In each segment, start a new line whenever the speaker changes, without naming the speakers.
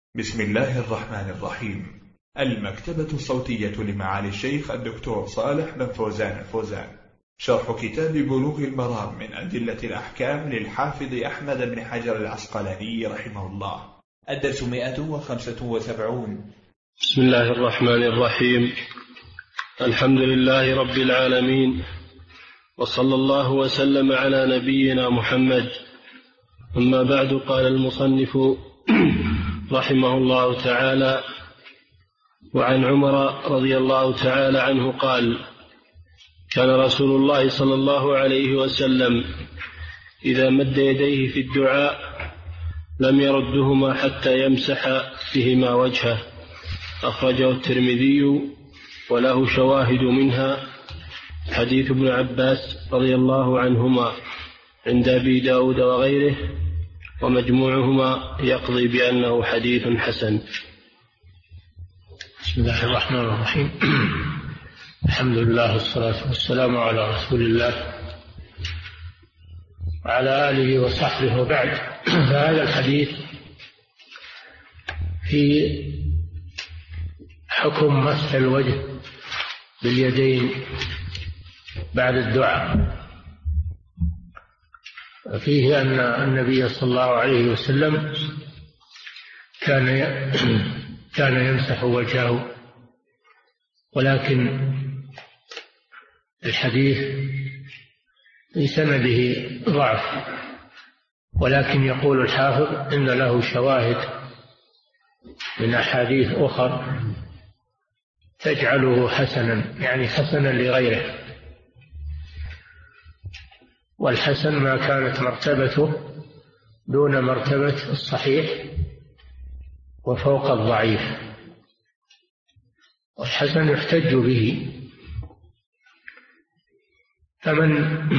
بسم الله الرحمن الرحيم. المكتبة الصوتية لمعالي الشيخ الدكتور صالح بن فوزان الفوزان، شرح كتاب بلوغ المرام من أدلة الأحكام للحافظ أحمد بن حجر العسقلاني رحمه الله. الدرس 175.
بسم الله الرحمن الرحيم. الحمد لله رب العالمين، وصلى الله وسلم على نبينا محمد. أما بعد، قال المصنف رحمه الله تعالى: وعن عمر رضي الله تعالى عنه قال: كان رسول الله صلى الله عليه وسلم إذا مد يديه في الدعاء لم يردهما حتى يمسح بهما وجهه. أخرجه الترمذي وله شواهد منها حديث ابن عباس رضي الله عنهما عند أبي داود وغيره، ومجموعهما يقضي بأنه حديث حسن.
بسم الله الرحمن الرحيم. الحمد لله والصلاة والسلام على رسول الله وعلى آله وصحبه، وبعد. فهذا الحديث في حكم مسح الوجه باليدين بعد الدعاء. فيه أن النبي صلى الله عليه وسلم كان يمسح وجهه، ولكن الحديث في سنده ضعف، ولكن يقول الحافظ إن له شواهد من أحاديث أخر تجعله حسنا، يعني حسنا لغيره. والحسن ما كانت مرتبته دون مرتبة الصحيح وفوق الضعيف، والحسن يحتج به. فمن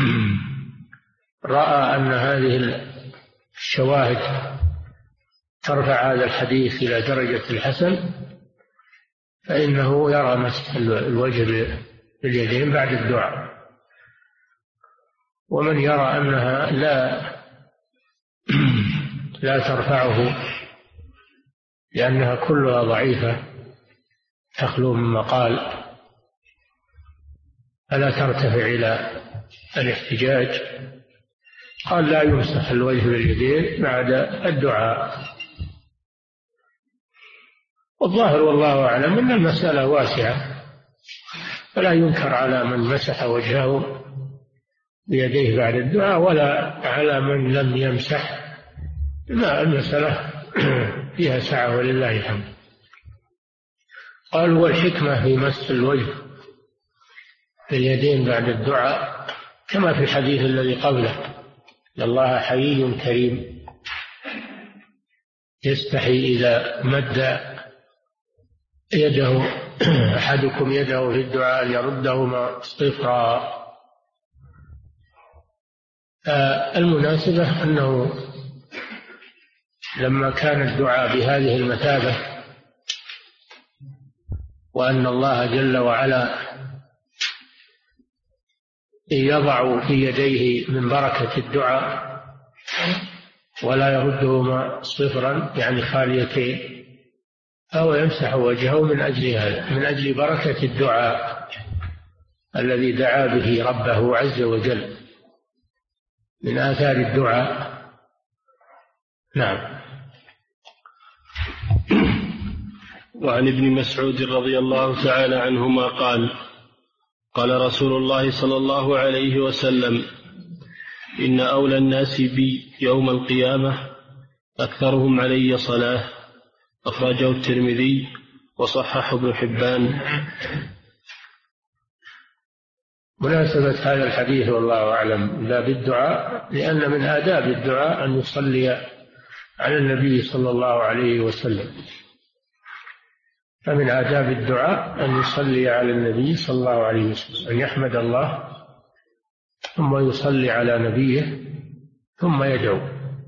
رأى أن هذه الشواهد ترفع هذا الحديث إلى درجة الحسن فإنه يرى مسح الوجه باليدين بعد الدعاء. ومن يرى أنها لا ترفعه لأنها كلها ضعيفة تخلو من مقال فلا ترتفع إلى الاحتجاج، قال لا يمسح الوجه باليدين بعد الدعاء. والظاهر والله أعلم أن المسألة واسعة، فلا ينكر على من مسح وجهه بيديه بعد الدعاء ولا على من لم يمسح. لا، المسألة فيها سعة ولله الحمد. قال: والحكمة في مسح الوجه باليدين بعد الدعاء كما في الحديث الذي قبله: إن الله حيي كريم يستحي إذا مد يده أحدكم يده في الدعاء أن يردهما صفرا. المناسبة أنه لما كان الدعاء بهذه المثابة، وأن الله جل وعلا يضع في يديه من بركة الدعاء ولا يردهما صفرا يعني خاليتين، فهو يمسح وجهه من أجل هذا، من أجل بركة الدعاء الذي دعا به ربه عز وجل، من آثار الدعاء. نعم.
وعن ابن مسعود رضي الله تعالى عنهما قال: قال رسول الله صلى الله عليه وسلم: إن أولى الناس بي يوم القيامة أكثرهم علي صلاة. أخرجه الترمذي وصححه ابن حبان.
مناسبة هذا الحديث والله أعلم لا بالدعاء، لأن من آداب الدعاء أن يصلي على النبي صلى الله عليه وسلم. فمن آداب الدعاء أن يصلي على النبي صلى الله عليه وسلم، أن يحمد الله ثم يصلي على نبيه ثم يدعو.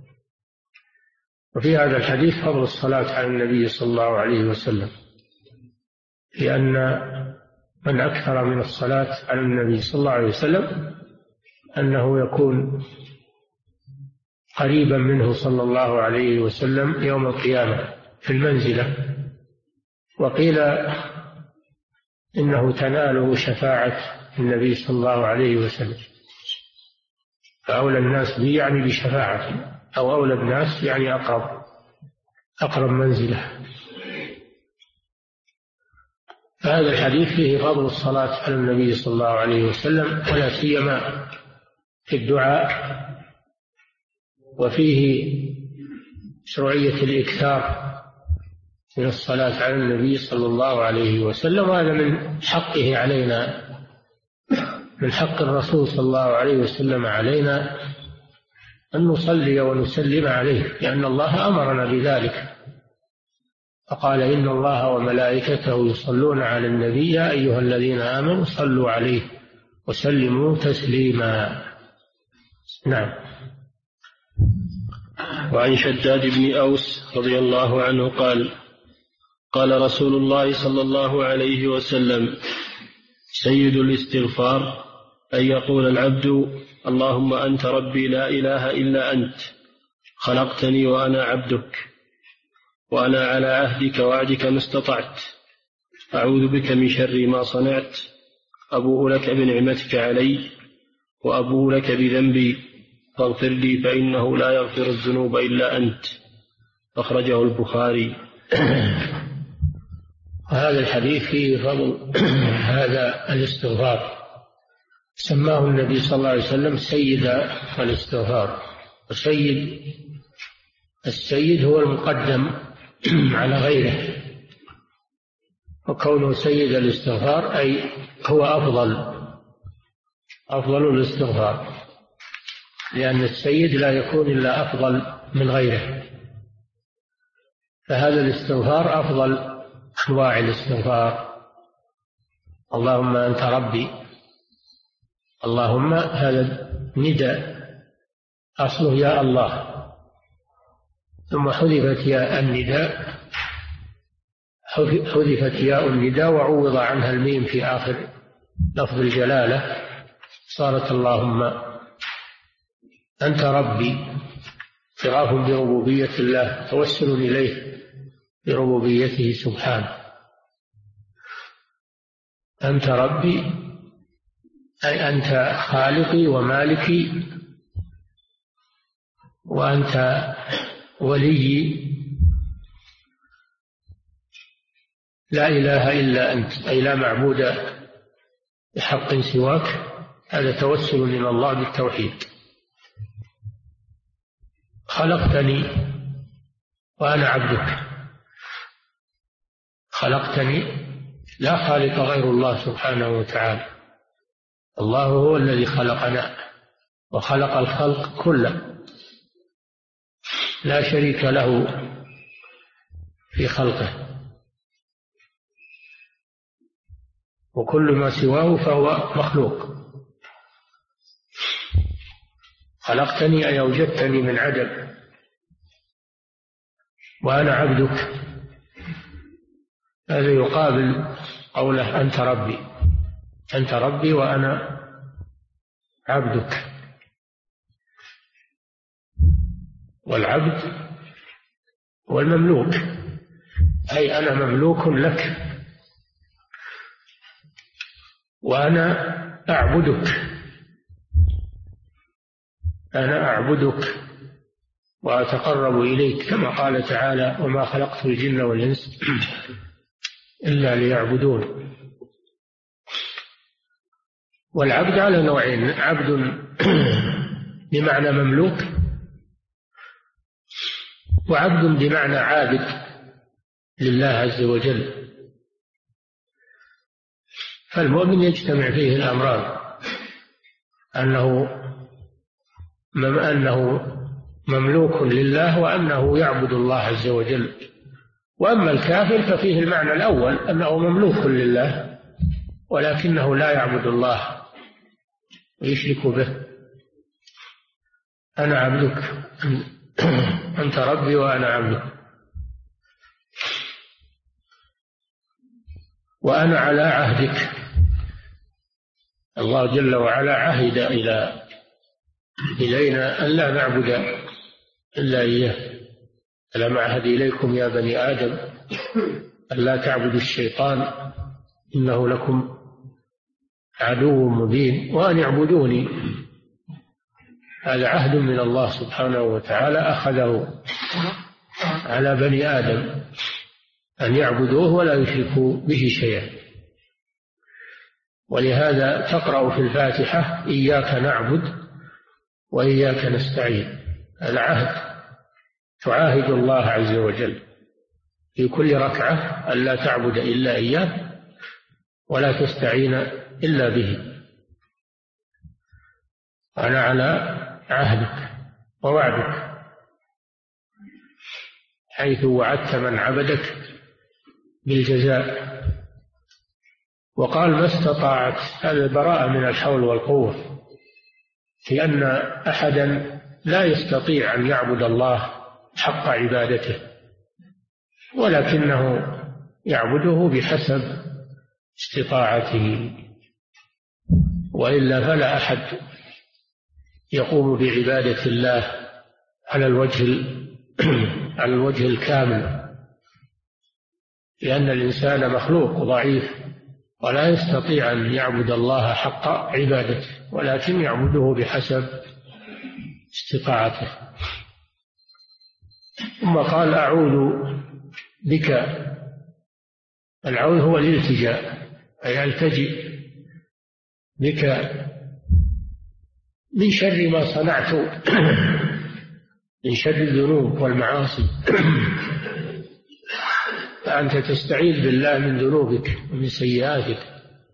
وفي هذا الحديث فضل الصلاة على النبي صلى الله عليه وسلم، لأن من أكثر من الصلاة على النبي صلى الله عليه وسلم أنه يكون قريبا منه صلى الله عليه وسلم يوم القيامة، في المنزلة. وقيل إنه تناله شفاعة النبي صلى الله عليه وسلم، فأولى الناس به يعني بشفاعته، أو أولى الناس يعني أقرب منزلة. فهذا الحديث فيه فضل الصلاة على النبي صلى الله عليه وسلم، ولا سيما في الدعاء، وفيه مشروعية الإكثار من الصلاة على النبي صلى الله عليه وسلم. وهذا من حقه علينا، من حق الرسول صلى الله عليه وسلم علينا أن نصلي ونسلم عليه، لأن الله أمرنا بذلك، فقال إن الله وملائكته يصلون على النبي يا أيها الذين آمنوا صلوا عليه وسلموا تسليما. نعم.
وعن شداد بن أوس رضي الله عنه قال: قال رسول الله صلى الله عليه وسلم: سيد الاستغفار أن يقول العبد: اللهم أنت ربي لا إله إلا أنت، خلقتني وأنا عبدك، وأنا على عهدك ووعدك ما استطعت، أعوذ بك من شر ما صنعت، أبوء لك بنعمتك علي وأبوء لك بذنبي، فاغفر لي فإنه لا يغفر الذنوب إلا أنت. أخرجه البخاري.
وهذا الحديث فيه فضل هذا الاستغفار، سماه النبي صلى الله عليه وسلم سيد الاستغفار. السيد هو المقدم على غيره، وكونه سيد الاستغفار أي هو أفضل الاستغفار، لأن السيد لا يكون إلا أفضل من غيره. فهذا الاستغفار أفضل أنواع الاستغفار. اللهم أنت ربي، اللهم هذا نداء أصله يا الله، ثم حذفت ياء النداء، حذفت ياء النداء وعوض عنها الميم في آخر لفظ الجلالة، صارت اللهم أنت ربي، اعتراف بربوبية الله، توسل إليه بربوبيته سبحانه. أنت ربي أي أنت خالقي ومالكي، وأنت ولي، لا إله إلا أنت، أي لا معبود بحق سواك. هذا توسل من الله بالتوحيد. خلقتني وأنا عبدك، خلقتني، لا خالق غير الله سبحانه وتعالى، الله هو الذي خلقنا وخلق الخلق كله، لا شريك له في خلقه، وكل ما سواه فهو مخلوق. خلقتني أي أوجدتني من عدم، وأنا عبدك، هذا يقابل قوله أنت ربي، أنت ربي وأنا عبدك. والعبد والمملوك، أي أنا مملوك لك وأنا أعبدك، أنا أعبدك وأتقرب إليك، كما قال تعالى: وما خلقت الجن والإنس إلا ليعبدون. والعبد على نوعين: عبد بمعنى مملوك، وعبد بمعنى عابد لله عز وجل. فالمؤمن يجتمع فيه الأمران، أنه مملوك لله وأنه يعبد الله عز وجل. وأما الكافر ففيه المعنى الأول، أنه مملوك لله ولكنه لا يعبد الله ويشرك به. أنا عبدك، أنت ربي وأنا عبدك، وأنا على عهدك. الله جل وعلا عهد إلينا أن لا نعبد إلا إياه، ألم أعهد إليكم يا بني آدم ألا تعبدوا الشيطان إنه لكم عدو مبين وأن اعبدوني. هذا عهد من الله سبحانه وتعالى أخذه على بني آدم أن يعبدوه ولا يشركوا به شيئا. ولهذا تقرأ في الفاتحة إياك نعبد وإياك نستعين. العهد تعاهد الله عز وجل في كل ركعة ألا تعبد إلا إياه ولا تستعين إلا به. أنا على عهدك ووعدك حيث وعدت من عبدك بالجزاء. وقال ما استطاعت، هذا براءة من الحول والقوة، لأن أحدا لا يستطيع أن يعبد الله حق عبادته، ولكنه يعبده بحسب استطاعته، وإلا فلا أحد يقوم بعبادة الله على الوجه الكامل، لأن الإنسان مخلوق ضعيف ولا يستطيع أن يعبد الله حق عبادته، ولكن يعبده بحسب استطاعته. ثم قال أعوذ بك. العوذ هو الالتجاء، أي ألتجئ بك من شر ما صنعت من شر الذنوب والمعاصي. فأنت تستعيذ بالله من ذنوبك ومن سيئاتك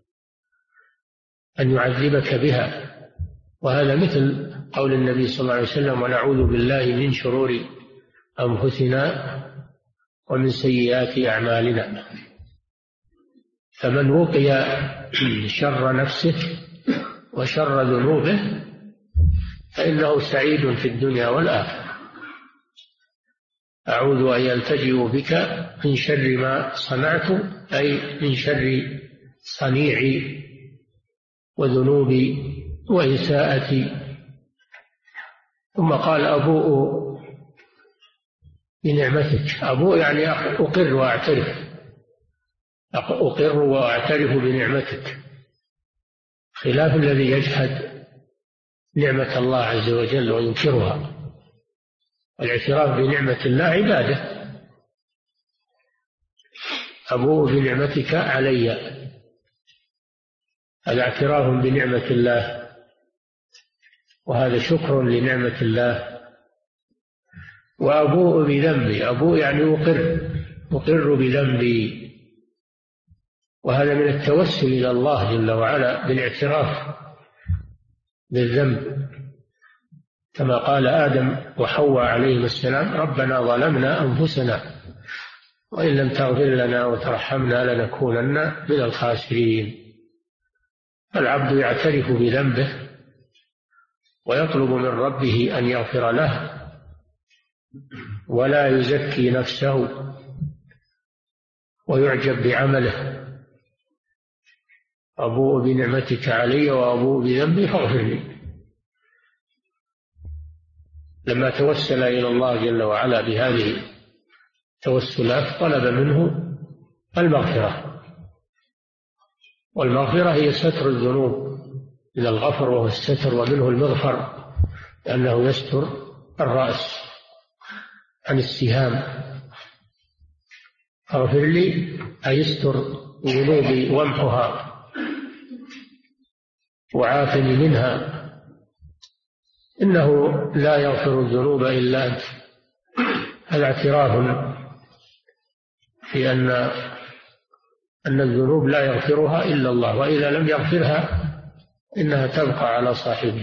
أن يعذبك بها. وهذا مثل قول النبي صلى الله عليه وسلم ونعوذ بالله من شرور أنفسنا ومن سيئات أعمالنا. فمن وقي شر نفسه وشر ذنوبه فإنه سعيد في الدنيا والآخرة. أعوذ أن يلتجئ بك من شر ما صنعت، أي من شر صنيعي وذنوبي وإساءتي. ثم قال أبوء بنعمتك. أبوء يعني أقر وأعترف، أقر وأعترف بنعمتك، خلاف الذي يجحد نعمة الله عز وجل وينكرها. الاعتراف بنعمة الله عبادة. أبوء بنعمتك علي، هذا اعتراف بنعمة الله، وهذا شكر لنعمة الله. وأبوء بذنبي، أبوء يعني أقر بذنبي، وهذا من التوسل إلى الله جل وعلا بالاعتراف بالذنب، كما قال آدم وحواء عليهم السلام ربنا ظلمنا أنفسنا وإن لم تغفر لنا وترحمنا لنكونن من الخاسرين. العبد يعترف بذنبه ويطلب من ربه أن يغفر له ولا يزكي نفسه ويعجب بعمله. أبوء بنعمتك علي وأبوء بذنبي فاغفر لي. لما توسل إلى الله جل وعلا بهذه التوسلات طلب منه المغفرة، والمغفرة هي ستر الذنوب من الغفر وهو الستر، ومنه المغفر لأنه يستر الرأس عن السهام. اغفر لي أي يستر ذنوبي وامحها وعافني منها إنه لا يغفر الذنوب إلا أنت. هذا اعتراف في أن الذنوب لا يغفرها إلا الله، وإذا لم يغفرها إنها تبقى على صاحبه،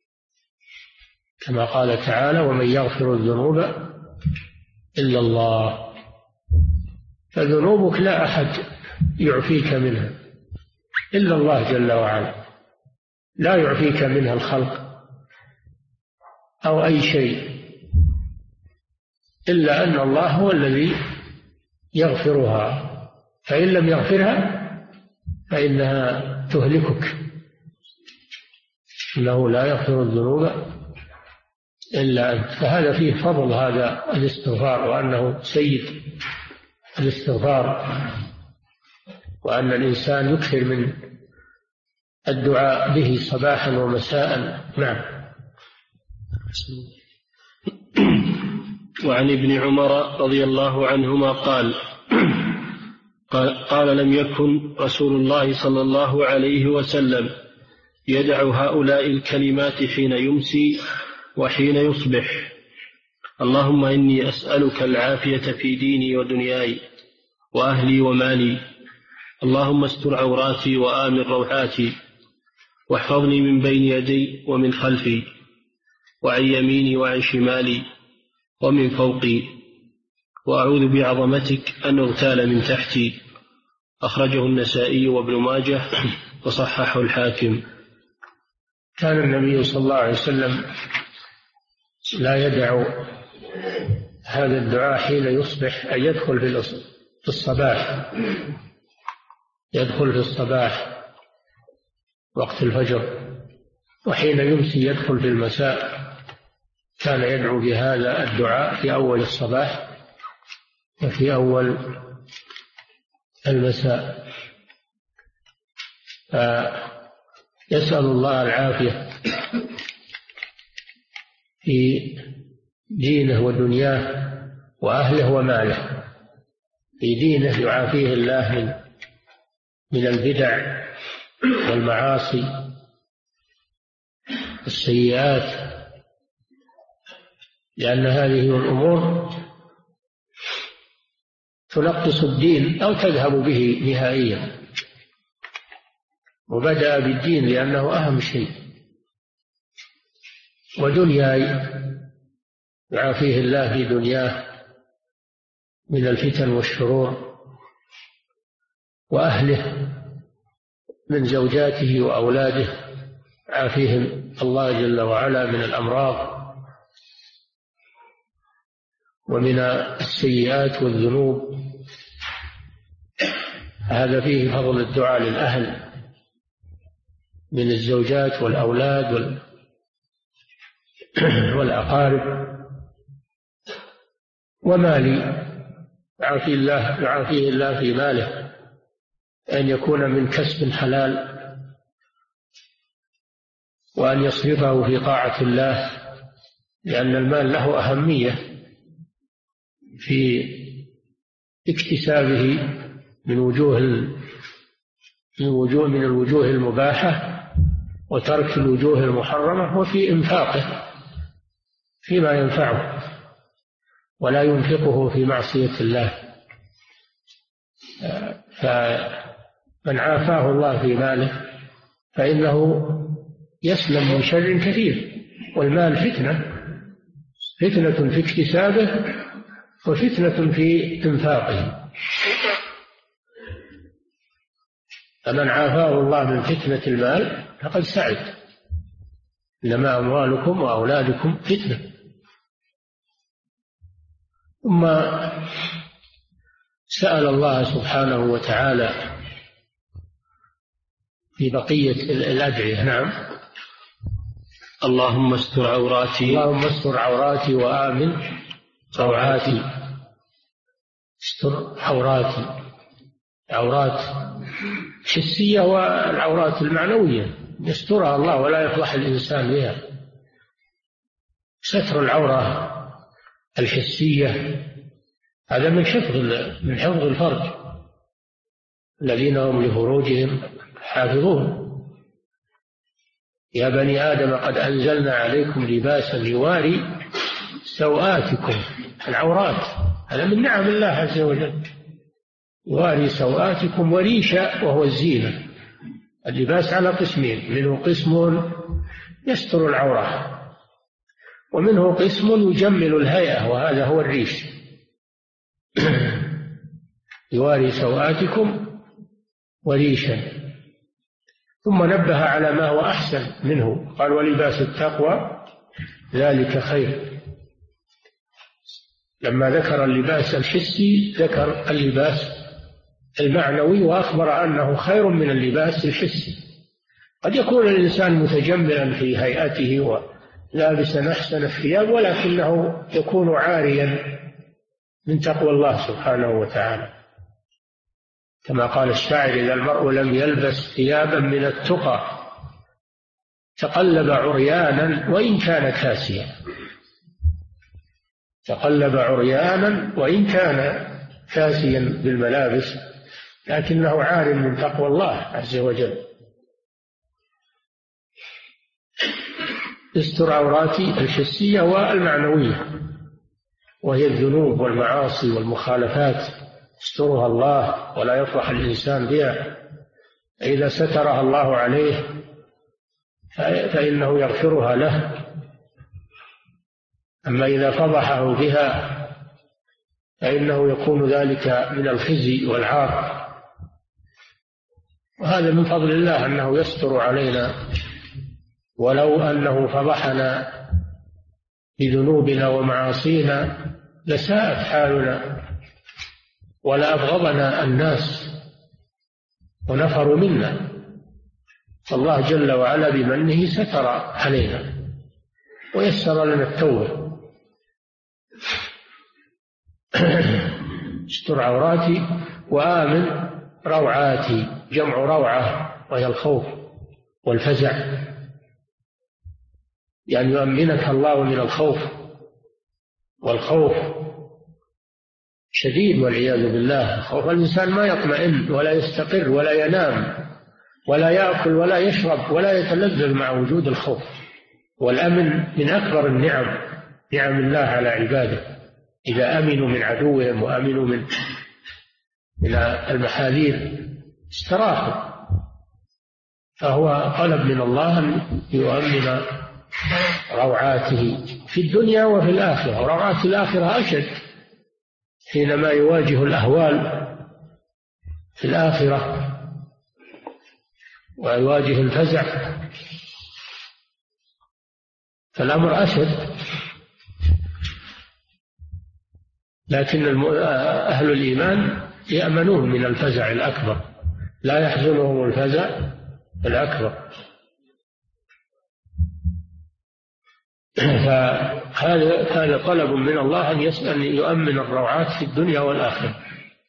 كما قال تعالى ومن يغفر الذنوب إلا الله. فذنوبك لا أحد يعفيك منها إلا الله جل وعلا، لا يعفيك منها الخلق أو أي شيء، إلا أن الله هو الذي يغفرها، فإن لم يغفرها فإنها تهلكك. إنه لا يغفر الذنوب إلا أنت. فهذا فيه فضل هذا الاستغفار، وأنه سيد الاستغفار، وأن الإنسان يكثر من الدعاء به صباحا ومساء. نعم.
وعن ابن عمر رضي الله عنهما قال لم يكن رسول الله صلى الله عليه وسلم يدع هؤلاء الكلمات حين يمسي وحين يصبح: اللهم إني أسألك العافية في ديني ودنياي وأهلي ومالي، اللهم استر عوراتي وآمن روعاتي، واحفظني من بين يدي ومن خلفي، وعن يميني وعن شمالي ومن فوقي، وأعوذ بعظمتك أن أغتال من تحتي. أخرجه النسائي وابن ماجه وصححه الحاكم.
كان النبي صلى الله عليه وسلم لا يدع هذا الدعاء حين يصبح، أي يدخل في الصباح، يدخل في الصباح وقت الفجر، وحين يمسي يدخل في المساء. كان يدعو بهذا الدعاء في أول الصباح وفي أول المساء. يسأل الله العافية في دينه ودنياه وأهله وماله. في دينه يعافيه الله من البدع والمعاصي والسيئات، لأن هذه الأمور تنقص الدين أو تذهب به نهائيا، وبدأ بالدين لأنه أهم شيء. ودنياي يعافيه الله في دنياه من الفتن والشرور، وأهله من زوجاته وأولاده يعافيهم الله جل وعلا من الأمراض ومن السيئات والذنوب. هذا فيه فضل الدعاء للأهل من الزوجات والأولاد والأقارب. ومالي يعافيه الله في ماله، أن يكون من كسب حلال، وأن يصرفه في طاعة الله، لأن المال له أهمية في اكتسابه من الوجوه المباحة، وترك الوجوه المحرمة، وفي إنفاقه فيما ينفعه، ولا ينفقه في معصية الله. فمن عافاه الله في ماله فإنه يسلم من شر كثير. والمال فتنة في اكتسابه وفتنة في إنفاقه. فمن عافاه الله من فتنة المال فقد سعد. إنما أموالكم وأولادكم فتنة. ثم سأل الله سبحانه وتعالى في بقية الأدعية. نعم.
اللهم استر عوراتي وآمن روعاتي. استر عورات حسية والعورات المعنوية يسترها الله ولا يفضح الإنسان بها. ستر العورة الحسية هذا من حفظ الفرج، الذين هم لفروجهم حافظون. يا بني آدم قد أنزلنا عليكم لباسا يواري سوآتكم. العورات هذا من نعم الله عز وجل. يواري سوآتكم وريشا وهو الزينة. اللباس على قسمين: منه قسم يستر العورة، ومنه قسم يجمل الهيئة، وهذا هو الريش. يواري سوآتكم وريشا. ثم نبه على ما هو أحسن منه، قال: ولباس التقوى ذلك خير. لما ذكر اللباس الحسي ذكر اللباس المعنوي، وأخبر أنه خير من اللباس الحسي. قد يكون الإنسان متجملا في هيئته
لابسا أحسن الثياب، ولكنه يكون عاريا من تقوى الله سبحانه وتعالى، كما قال الشاعر: إذا المرء لم يلبس ثيابا من التقى تقلب عريانا وإن كان كاسيا. تقلب عريانا وإن كان كاسيا بالملابس، لكنه عار من تقوى الله عز وجل. استر عوراتي الحسية والمعنوية، وهي الذنوب والمعاصي والمخالفات، يسترها الله ولا يفرح الإنسان بها. إذا سترها الله عليه فإنه يغفرها له، أما إذا فضحه بها فإنه يكون ذلك من الخزي والعار. وهذا من فضل الله أنه يستر علينا، ولو أنه فضحنا بذنوبنا ومعاصينا لساءت حالنا ولأبغضنا الناس ونفروا منا. فالله جل وعلا بمنه ستر علينا ويسر لنا التوبة. استر عوراتي وآمن روعاتي، جمع روعة وهي الخوف والفزع، يعني يؤمنك الله من الخوف، والخوف شديد والعياذ بالله. خوف الإنسان ما يطمئن ولا يستقر ولا ينام ولا يأكل ولا يشرب ولا يتلذذ مع وجود الخوف. والأمن من أكبر النعم، نعم الله على عباده، إذا أمنوا من عدوهم وأمنوا من المحاذير استراحوا. فهو طلب من الله أن يؤمن روعاته في الدنيا وفي الآخرة. وروعات الآخرة أشد حينما يواجه الأهوال في الآخرة ويواجه الفزع، فالأمر أشد. لكن أهل الإيمان يأمنون من الفزع الأكبر، لا يحزنهم الفزع الأكبر. فهذا طلب من الله أن يؤمن الروعات في الدنيا والآخرة.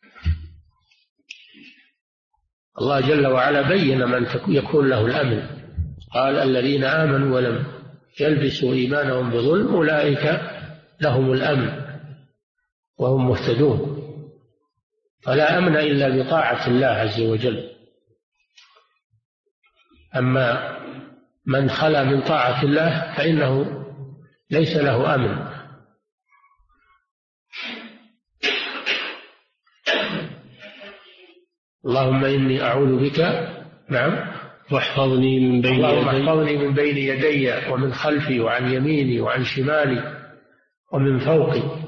الله جل وعلا بين من يكون له الأمن، قال: الذين آمنوا ولم يلبسوا إيمانهم بظلم أولئك لهم الأمن وهم مهتدون. فلا أمن إلا بطاعة الله عز وجل. أما من خلا من طاعة الله فإنه ليس له أمن. اللهم إني أعوذ بك
واحفظني من بين يدي،
اللهم احفظني من بين يدي ومن خلفي وعن يميني وعن شمالي ومن فوقي.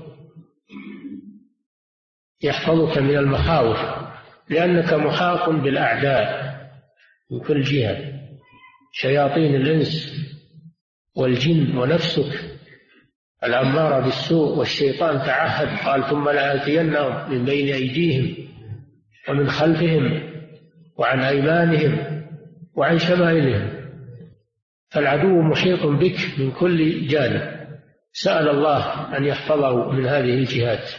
يحفظك من المخاوف، لأنك محاط بالأعداء من كل جهة، شياطين الإنس والجن ونفسك الأمارة بالسوء، والشيطان تعهد قال: ثم لآتينهم من بين أيديهم ومن خلفهم وعن أيمانهم وعن شمائلهم. فالعدو محيط بك من كل جانب. سأل الله أن يحفظه من هذه الجهات،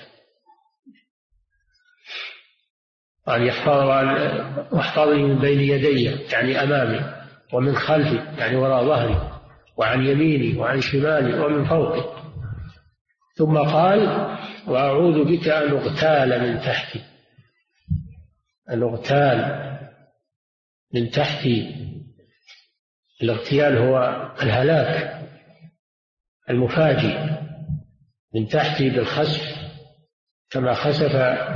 أن واحفظني من بين يدي يعني أمامي، ومن خلفي يعني وراء ظهري، وعن يميني وعن شمالي ومن فوقي. ثم قال: وأعوذ بك أن أغتال من تحتي. أن أغتال من تحتي، الاغتيال هو الهلاك المفاجئ من تحتي بالخسف، كما خسف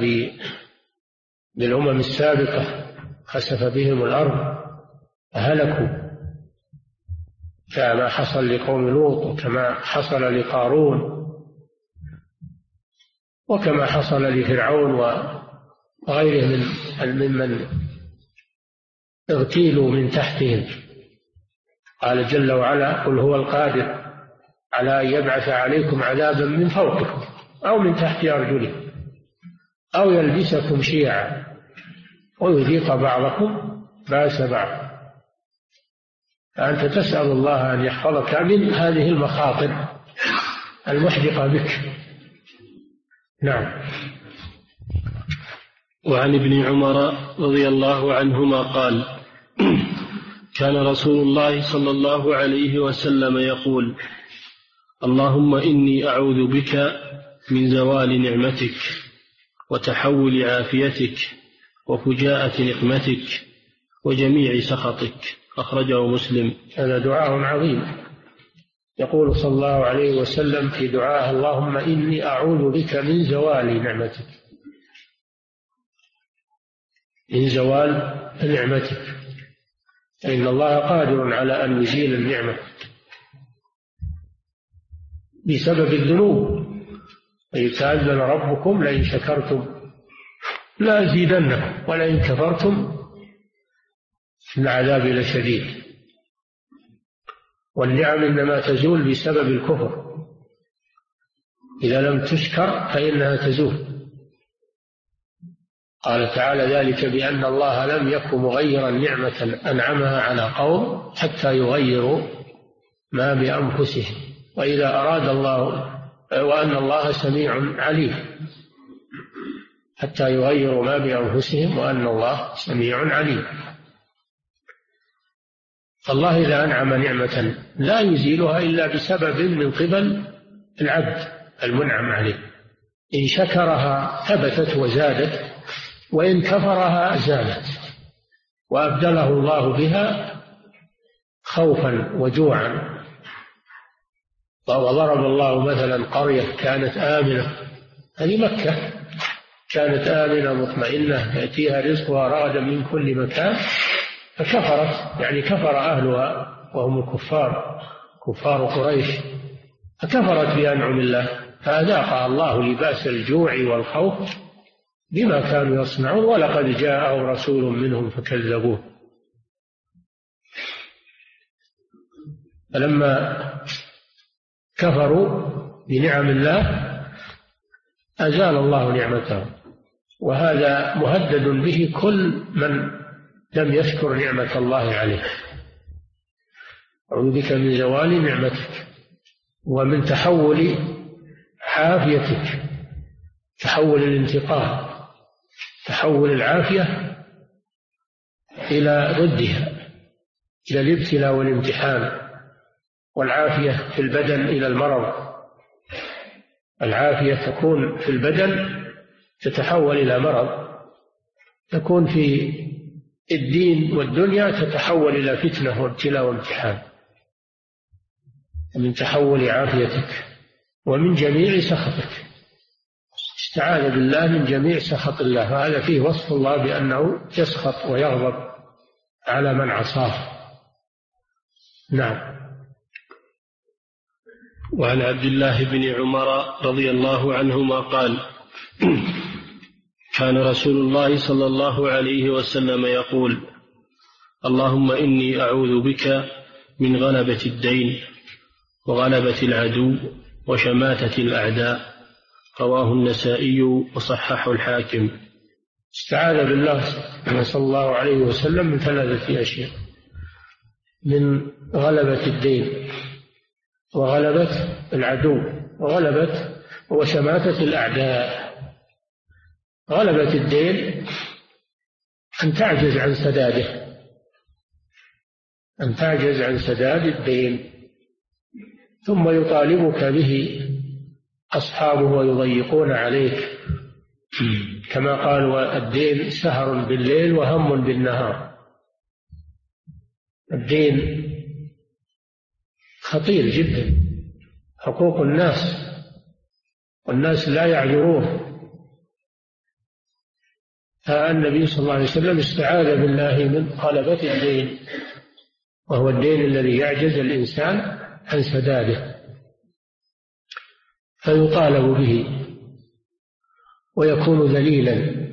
بالأمم السابقة، خسف بهم الأرض فهلكوا، كما حصل لقوم لوط، وكما حصل لقارون، وكما حصل لفرعون وغيره ممن اغتيلوا من تحتهم. قال جل وعلا: قل هو القادر على أن يبعث عليكم عذابا من فوقكم أو من تحت أرجلكم أو يلبسكم شيعا ويذيق بعضكم بأس بعض. فأنت تسأل الله أن يحفظك من هذه المخاطر المحدقة بك. نعم.
وعن ابن عمر رضي الله عنهما قال: كان رسول الله صلى الله عليه وسلم يقول: اللهم إني أعوذ بك من زوال نعمتك وتحول عافيتك وفجاءة نقمتك وجميع سخطك. أخرجه مسلم.
هذا دعاء عظيم، يقول صلى الله عليه وسلم في دعاه: اللهم إني أعوذ بك من زوال نعمتك، من زوال نعمتك، فإن الله قادر على أن يزيل النعمة بسبب الذنوب. ويتأذن ربكم لئن شكرتم لأزيدنكم ولئن كفرتم العذاب لشديد. والنعم إنما تزول بسبب الكفر، إذا لم تشكر فإنها تزول. قال تعالى: ذلك بأن الله لم يكن مغيرا نعمة أنعمها على قوم حتى يغيروا ما بأنفسهم وإذا أراد الله، وأن الله سميع عليم، حتى يغيروا ما بأنفسهم وأن الله سميع عليم. فالله إذا أنعم نعمة لا يزيلها إلا بسبب من قبل العبد المنعم عليه. إن شكرها ثبتت وزادت، وإن كفرها زالت، وأبدله الله بها خوفا وجوعا. وضرب الله مثلا قرية كانت آمنة، هذه مكة، كانت آمنة مطمئنة يأتيها رزقها رغدا من كل مكان، فكفرت، يعني كفر أهلها وهم الكفار، كفار قريش، فكفرت بأنعم الله، فأذاقها الله لباس الجوع والخوف بما كانوا يصنعون، ولقد جاءهم رسول منهم فكذبوه. فلما كفروا بنعم الله أزال الله نعمتهم، وهذا مهدد به كل من لم يشكر نعمة الله عليه. أعوذ بك من زوال نعمتك ومن تحول عافيتك، تحول الانتقام، تحول العافية إلى ضدها، إلى الابتلاء والامتحان. والعافية في البدن إلى المرض، العافية تكون في البدن تتحول إلى مرض، تكون في الدين والدنيا تتحول إلى فتنة وابتلاء وامتحان. من تحول عافيتك ومن جميع سخطك، استعاذ بالله من جميع سخط الله، هذا فيه وصف الله بأنه يسخط ويغضب على من عصاه. نعم.
وعن عبد الله بن عمر رضي الله عنهما قال: كان رسول الله صلى الله عليه وسلم يقول: اللهم إني أعوذ بك من غلبة الدين وغلبة العدو وشماتة الأعداء. رواه النسائي وصححه الحاكم.
استعاذ بالله صلى الله عليه وسلم من ثلاثة أشياء: من غلبة الدين وغلبة العدو وغلبة وشماتة الأعداء. غلبة الدين أن تعجز عن سداده، أن تعجز عن سداد الدين، ثم يطالبك به أصحابه ويضيقون عليك، كما قال: الدين سهر بالليل وهم بالنهار. الدين خطير جدا، حقوق الناس، والناس لا يعذرون. فالنبي صلى الله عليه وسلم استعاذ بالله من غلبة الدين، وهو الدين الذي يعجز الإنسان عن سداده، فيطالب به ويكون ذليلا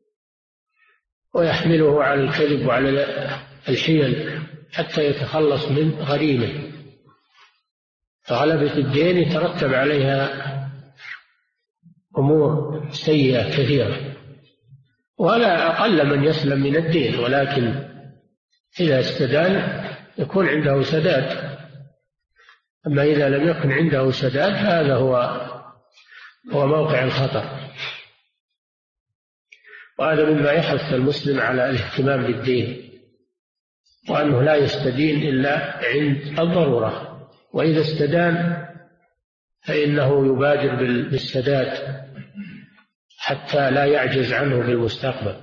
ويحمله على الكذب وعلى الحيل حتى يتخلص من غريمه. فغلبة الدين يترتب عليها أمور سيئة كثيرة، ولا أقل من يسلم من الدين، ولكن إذا استدان يكون عنده سداد. أما إذا لم يكن عنده سداد هذا هو موقع الخطر. وهذا مما يحث المسلم على الاهتمام بالدين، وأنه لا يستدين إلا عند الضرورة، وإذا استدان فإنه يبادر بالسداد حتى لا يعجز عنه في المستقبل،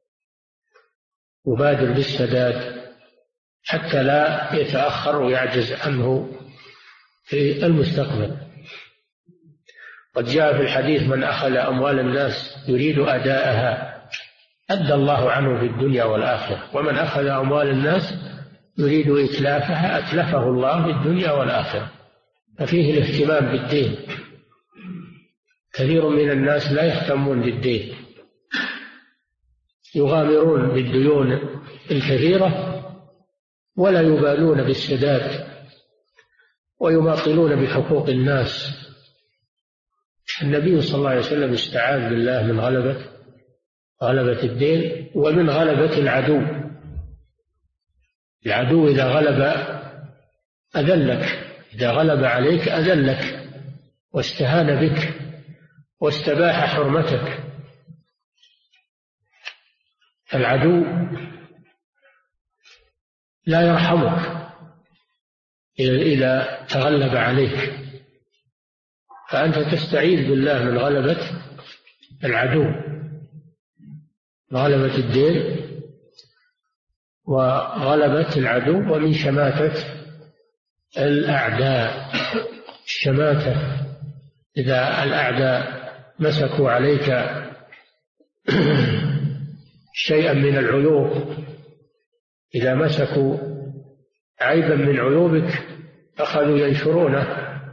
يبادر بالسداد حتى لا يتأخر ويعجز عنه في المستقبل. قد جاء في الحديث: من أخذ أموال الناس يريد أداءها أدى الله عنه في الدنيا والآخرة، ومن أخذ أموال الناس يريد إتلافها أتلفه الله في الدنيا والآخرة. ففيه الاهتمام بالدين. كثير من الناس لا يهتمون بالدين، يغامرون بالديون الكثيرة ولا يبالون بالسداد، ويماطلون بحقوق الناس. النبي صلى الله عليه وسلم استعاذ بالله من غلبة الدين ومن غلبة العدو. العدو إذا غلب أذلك، إذا غلب عليك أذلك واستهان بك واستباح حرمتك. العدو لا يرحمك إذا تغلب عليك، فأنت تستعيذ بالله من غلبة العدو، غلبة الدين وغلبة العدو، ومن شماتة الأعداء. الشماتة إذا الأعداء مسكوا عليك شيئا من العيوب، إذا مسكوا عيبا من عيوبك أخذوا ينشرونه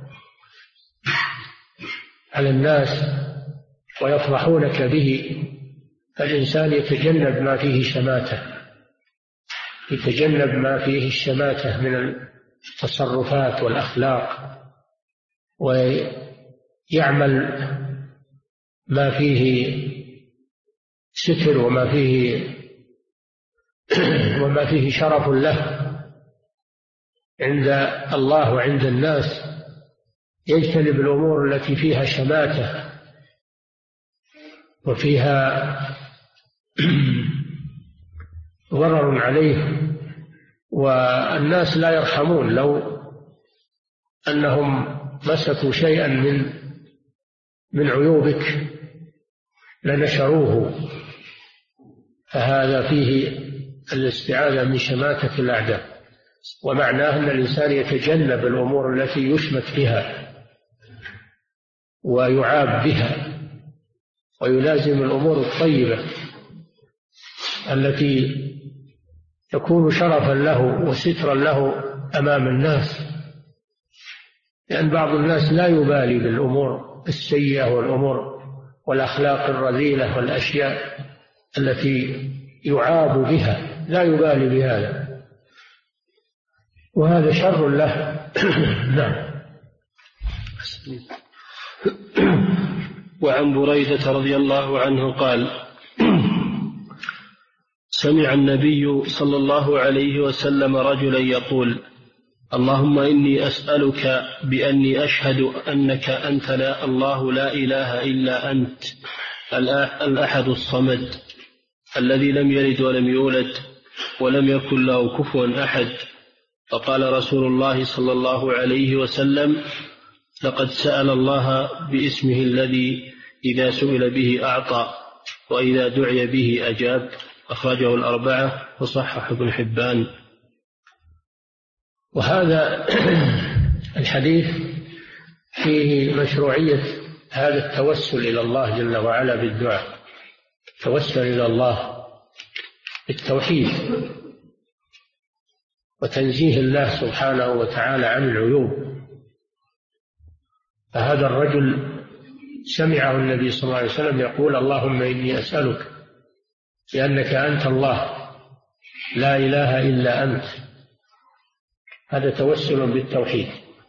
على الناس ويفضحونك به، فالإنسان يتجنب ما فيه شماتة، يتجنب ما فيه الشماتة من التصرفات والأخلاق، ويعمل ما فيه ستر وما فيه شرف له عند الله وعند الناس. يجتنب الأمور التي فيها شماتة وفيها ضرر عليه، والناس لا يرحمون. لو أنهم مسكوا شيئا من عيوبك لنشروه، فهذا فيه الاستعاذة من شماتة الأعداء، ومعناه أن الإنسان يتجنب الأمور التي يشمت بها ويعاب بها، ويلازم الأمور الطيبة التي تكون شرفا له وسترا له أمام الناس، لأن بعض الناس لا يبالي بالأمور السيئة والأمور والأخلاق الرذيلة والأشياء التي يعاب بها، لا يبالي بهذا، وهذا شر له. نعم.
وعن بريدة رضي الله عنه قال: سمع النبي صلى الله عليه وسلم رجلا يقول: اللهم إني أسألك بأني أشهد أنك أنت الله لا إله إلا أنت الأحد الصمد الذي لم يلد ولم يولد ولم يكن له كفوا أحد. فقال رسول الله صلى الله عليه وسلم: لقد سأل الله باسمه الذي إذا سئل به أعطى وإذا دعي به أجاب. أخرجه الأربعة وصححه ابن حبان.
وهذا الحديث فيه مشروعية هذا التوسل إلى الله جل وعلا بالدعاء، التوسل إلى الله بالتوحيد وتنزيه الله سبحانه وتعالى عن العيوب. فهذا الرجل سمعه النبي صلى الله عليه وسلم يقول: اللهم إني أسألك بأنك أنت الله لا إله إلا أنت. هذا توسل بالتوحيد،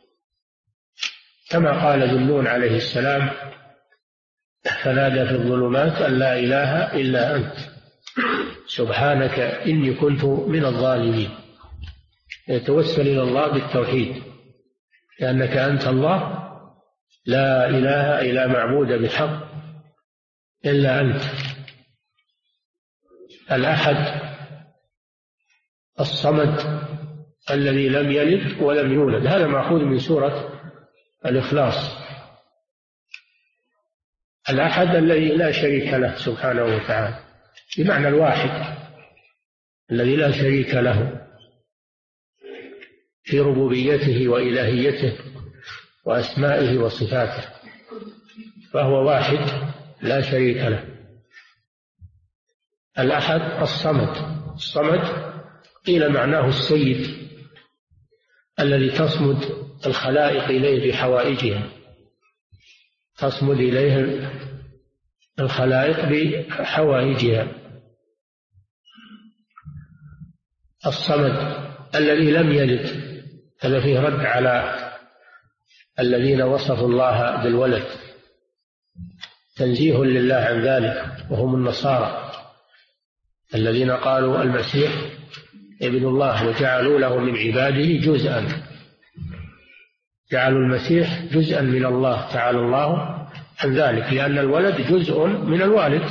كما قال ذو النون عليه السلام: فنادى في الظلمات أن لا إله إلا أنت سبحانك إني كنت من الظالمين. يتوسل إلى الله بالتوحيد، لأنك أنت الله لا إله إلا معبود بحق إلا أنت، الأحد الصمد الذي لم يلد ولم يولد. هذا مأخوذ من سورة الإخلاص. الأحد الذي لا شريك له سبحانه وتعالى، بمعنى الواحد الذي لا شريك له في ربوبيته وإلهيته وأسمائه وصفاته، فهو واحد لا شريك له. الأحد الصمد قيل معناه السيد الذي تصمد الخلائق إليه بحوائجها، تصمد إليه الخلائق بحوائجها. الصمد الذي لم يلد، هذا فيه رد على الذين وصفوا الله بالولد، تنزيه لله عن ذلك، وهم النصارى الذين قالوا المسيح ابن الله وجعلوا له من عباده جزءا، جعلوا المسيح جزءا من الله، تعالى الله عن ذلك، لأن الولد جزء من الوالد،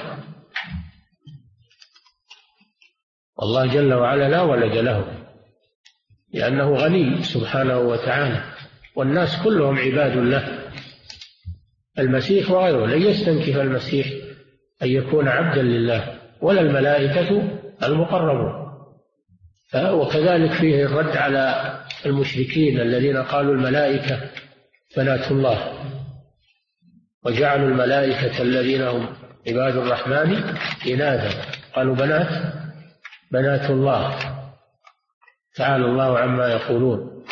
والله جل وعلا لا ولد له لأنه غني سبحانه وتعالى، والناس كلهم عباد له، المسيح وغيره. لن يستنكف المسيح أن يكون عبدا لله ولا الملائكة المقربون. وكذلك فيه الرد على المشركين الذين قالوا الملائكة بنات الله، وجعلوا الملائكة الذين هم عباد الرحمن إناثا، قالوا بنات الله، تعالى الله عما يقولون.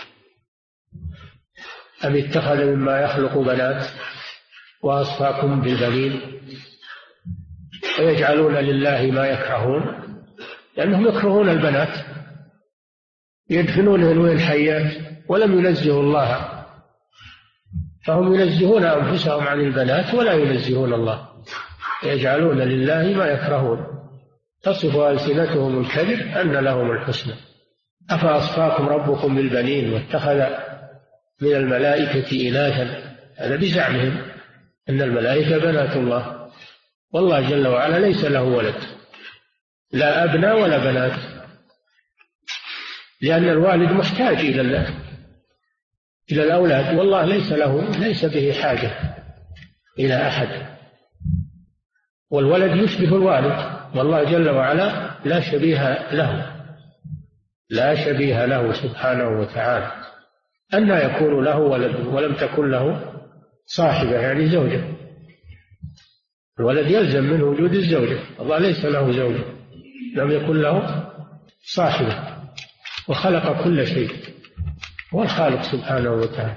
أم اتخذ مما يخلق بنات وأصفاكم بالبنين ويجعلون لله ما يكرهون، لأنهم يكرهون البنات، يدفنونهن وين حيات ولم ينزهوا الله، فهم ينزهون أنفسهم عن البنات ولا ينزهون الله، يجعلون لله ما يكرهون، تصف ألسنتهم الكذب أن لهم الحسنى. أفأصفاكم ربكم بالبنين واتخذ من الملائكة إناثا، هذا بزعمهم أن الملائكة بنات الله، والله جل وعلا ليس له ولد، لا أبناء ولا بنات، لأن الوالد محتاج إلى الأولاد، والله ليس به حاجة إلى أحد، والولد يشبه الوالد، والله جل وعلا لا شبيه له سبحانه وتعالى. أنى يكون له ولد ولم تكن له صاحبة، يعني زوجة، الولد يلزم من وجود الزوجة، الله ليس له زوجة، لم يكن له صاحبة، وخلق كل شيء، هو الخالق سبحانه وتعالى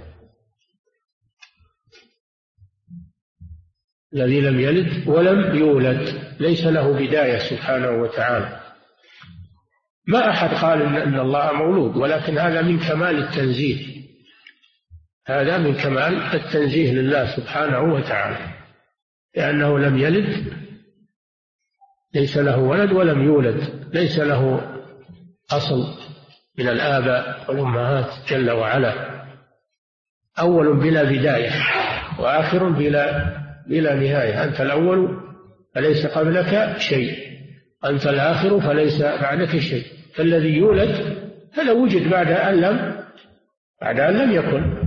الذي لم يلد ولم يولد، ليس له بداية سبحانه وتعالى. ما أحد قال إن الله مولود، ولكن هذا من كمال التنزيه، هذا من كمال التنزيه لله سبحانه وتعالى، لأنه لم يلد، ليس له ولد ولم يولد، ليس له أصل من الآباء والأمهات جل وعلا، أول بلا بداية وآخر بلا نهاية، أنت الأول فليس قبلك شيء، أنت الآخر فليس بعدك شيء، فالذي يولد هذا وجد بعد أن لم يكن.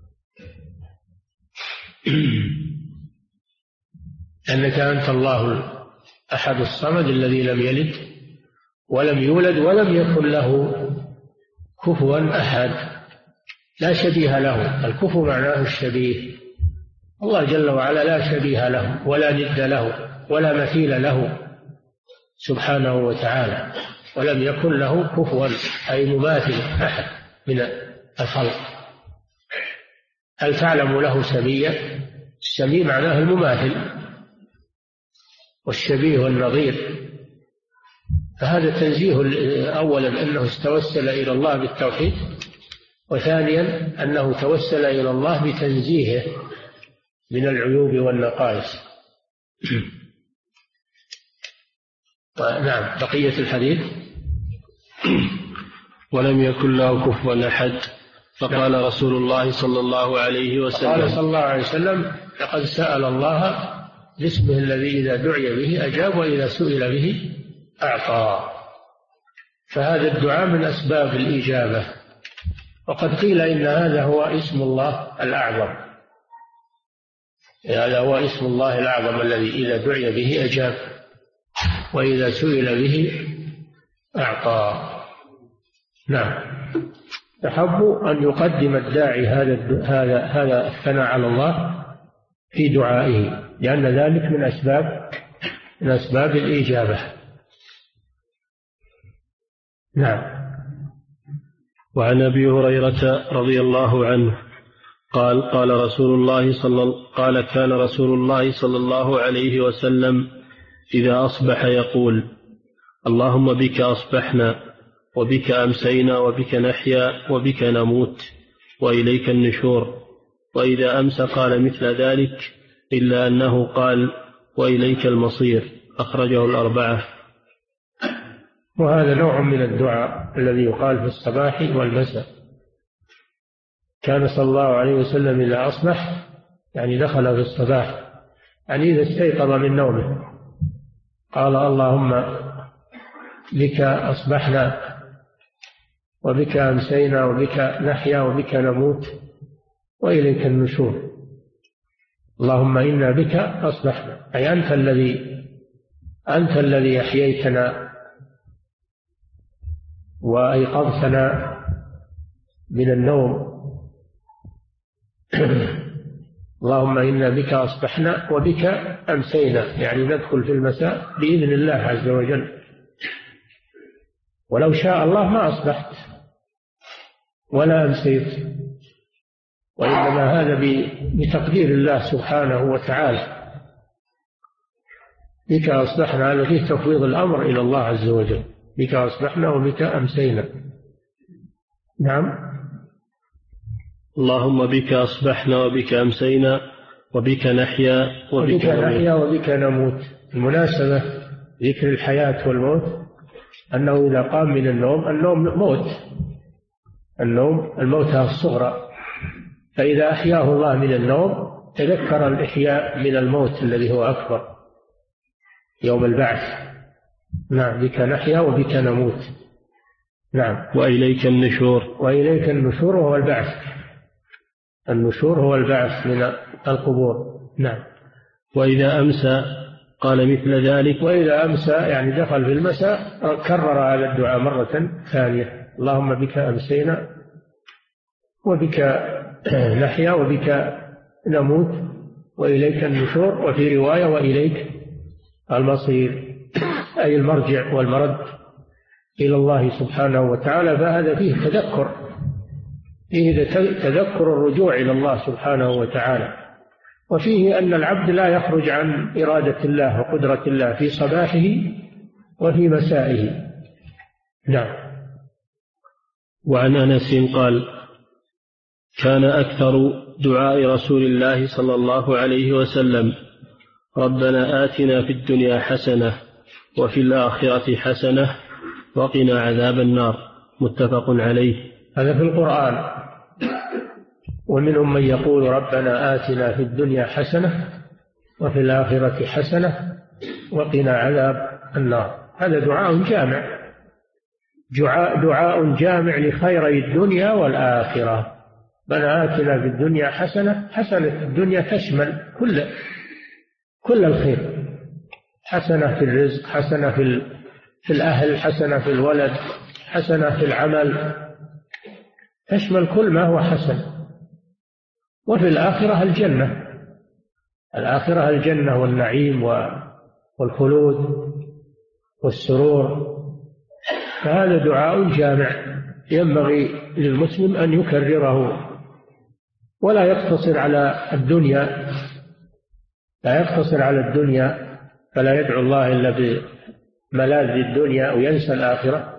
أنك أنت الله أحد الصمد الذي لم يلد ولم يولد ولم يكن له كفوا أحد، لا شبيه له، الكفو معناه الشبيه، الله جل وعلا لا شبيه له ولا ند له ولا مثيل له سبحانه وتعالى، ولم يكن له كفوا أي مماثل أحد من الخلق. هل تعلم له سميا؟ السمي معناه المماثل، والشبيه والنظير، فهذا تنزيه أولا أنه توسل إلى الله بالتوحيد، وثانيا أنه توسل إلى الله بتنزيهه من العيوب والنقائص. نعم، بقية الحديث.
ولم يكن له كفوا أحد. فقال رسول الله صلى الله عليه وسلم
قال صلى الله عليه وسلم: لقد سأل الله باسمه الذي إذا دعي به أجاب وإذا سئل به أعطى. فهذا الدعاء من أسباب الإجابة. وقد قيل إن هذا هو اسم الله الأعظم، هذا هو اسم الله الأعظم الذي إذا دعي به أجاب وإذا سئل به أعطى. نعم. يحب أن يقدم الداعي هذا الثناء على الله في دعائه، لأن ذلك من أسباب الإجابة. نعم.
وعن أبي هريرة رضي الله عنه قال كان رسول الله صلى الله عليه وسلم إذا أصبح يقول: اللهم بك أصبحنا وبك أمسينا وبك نحيا وبك نموت وإليك النشور. وإذا أمسى قال مثل ذلك، إلا أنه قال: وإليك المصير. أخرجه الأربعة.
وهذا نوع من الدعاء الذي يقال في الصباح والمساء. كان صلى الله عليه وسلم إذا أصبح يعني دخل في الصباح، يعني إذا استيقظ من نومه قال: اللهم بك أصبحنا وبك أمسينا وبك نحيا وبك نموت وإليك النشور. اللهم إنا بك أصبحنا، أي أنت الذي أحييتنا وأيقظتنا من النوم. اللهم إنا بك أصبحنا وبك أمسينا، يعني ندخل في المساء بإذن الله عز وجل. ولو شاء الله ما أصبحت ولا أمسيت، وإنما هذا بتقدير الله سبحانه وتعالى. بك أصبحنا، هذا فيه تفويض الأمر إلى الله عز وجل. بك أصبحنا وبك أمسينا. نعم.
اللهم بك أصبحنا وبك أمسينا وبك نحيا
وبك نموت. المناسبة ذكر الحياة والموت أنه إذا قام من النوم موت، الموتى الصغرى، فإذا أحياه الله من النوم تذكر الإحياء من الموت الذي هو أكبر يوم البعث. نعم. بك نحيا وبك نموت. نعم.
وإليك النشور.
وإليك النشور وهو البعث. النشور هو البعث من القبور. نعم.
وإذا أمسى قال مثل ذلك.
وإذا أمسى يعني دخل في المساء كرر هذا الدعاء مرة ثانية: اللهم بك أمسينا وبك نحيا وبك نموت وإليك النشور. وفي رواية: وإليك المصير، أي المرجع والمرد إلى الله سبحانه وتعالى. فهذا فيه تذكر الرجوع إلى الله سبحانه وتعالى، وفيه أن العبد لا يخرج عن إرادة الله وقدرة الله في صباحه وفي مسائه. نعم.
وعن أنس قال: كان أكثر دعاء رسول الله صلى الله عليه وسلم: ربنا آتنا في الدنيا حسنة وفي الآخرة حسنة وقنا عذاب النار. متفق عليه.
هذا في القرآن. ومنهم من يقول: ربنا آتنا في الدنيا حسنة وفي الآخرة حسنة وقنا عذاب النار. هذا دعاء جامع، دعاء جامع لخيري الدنيا والآخرة. ربنا آتنا في الدنيا حسنة. حسنة الدنيا تشمل كل الخير، حسنة في الرزق، حسنة في الأهل، حسنة في الولد، حسنة في العمل، تشمل كل ما هو حسن. وفي الآخرة الجنة والنعيم والخلود والسرور. فهذا دعاء جامع ينبغي للمسلم أن يكرره ولا يقتصر على الدنيا، فلا يدعو الله إلا بملاذ الدنيا وينسى الآخرة،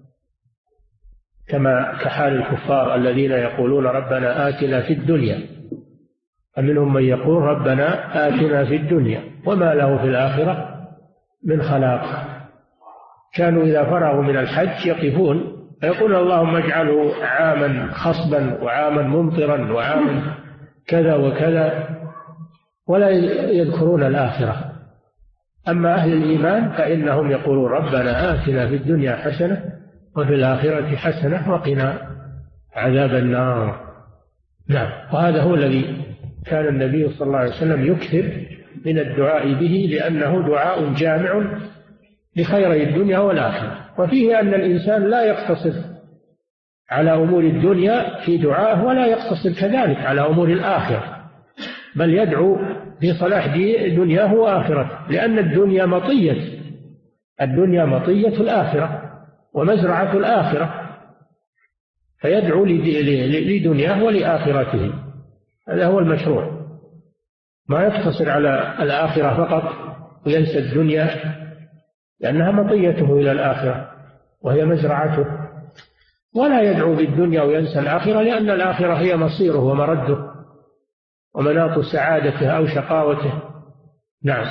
كحال الكفار الذين يقولون ربنا آتنا في الدنيا، ومنهم من يقول ربنا آتنا في الدنيا وما له في الآخرة من خلاق. كانوا إذا فرغوا من الحج يقفون فيقول اللهم اجعله عاما خصبا وعاما ممطرا وعاما كذا وكذا، ولا يذكرون الآخرة. أما أهل الإيمان فإنهم يقولون ربنا آتنا في الدنيا حسنة وفي الآخرة حسنة وقنا عذاب النار. نعم. وهذا هو الذي كان النبي صلى الله عليه وسلم يكثر من الدعاء به، لأنه دعاء جامع لخيري الدنيا والآخرة. وفيه أن الإنسان لا يقتصر على أمور الدنيا في دعائه، ولا يقتصر كذلك على أمور الآخرة، بل يدعو في صلاح دنياه وآخرته، لأن الدنيا مطية الآخرة ومزرعة الآخرة، فيدعو لدنياه ولآخرته. هذا هو المشروع، ما يقتصر على الآخرة فقط وينسى الدنيا، لأنها مطيته إلى الآخرة وهي مزرعته، ولا يدعو بالدنيا وينسى الآخرة، لأن الآخرة هي مصيره ومرده ومناط سعادته أو شقاوته. نعم.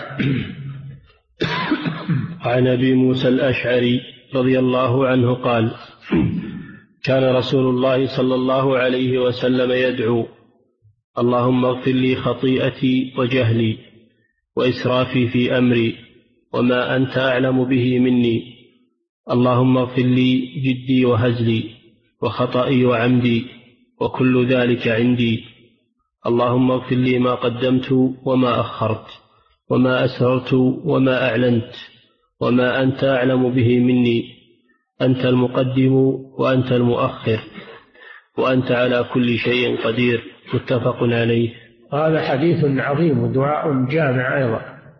عن أبي موسى الأشعري رضي الله عنه قال: كان رسول الله صلى الله عليه وسلم يدعو: اللهم اغفر لي خطيئتي وجهلي وإسرافي في أمري وما أنت أعلم به مني، اللهم اغفر لي جدي وهزلي وخطئي وعمدي وكل ذلك عندي، اللهم اغفر لي ما قدمت وما أخرت وما أسررت وما أعلنت وما أنت أعلم به مني، أنت المقدم وأنت المؤخر وأنت على كل شيء قدير. متفق عليه.
هذا حديث عظيم ودعاء جامع أيضا.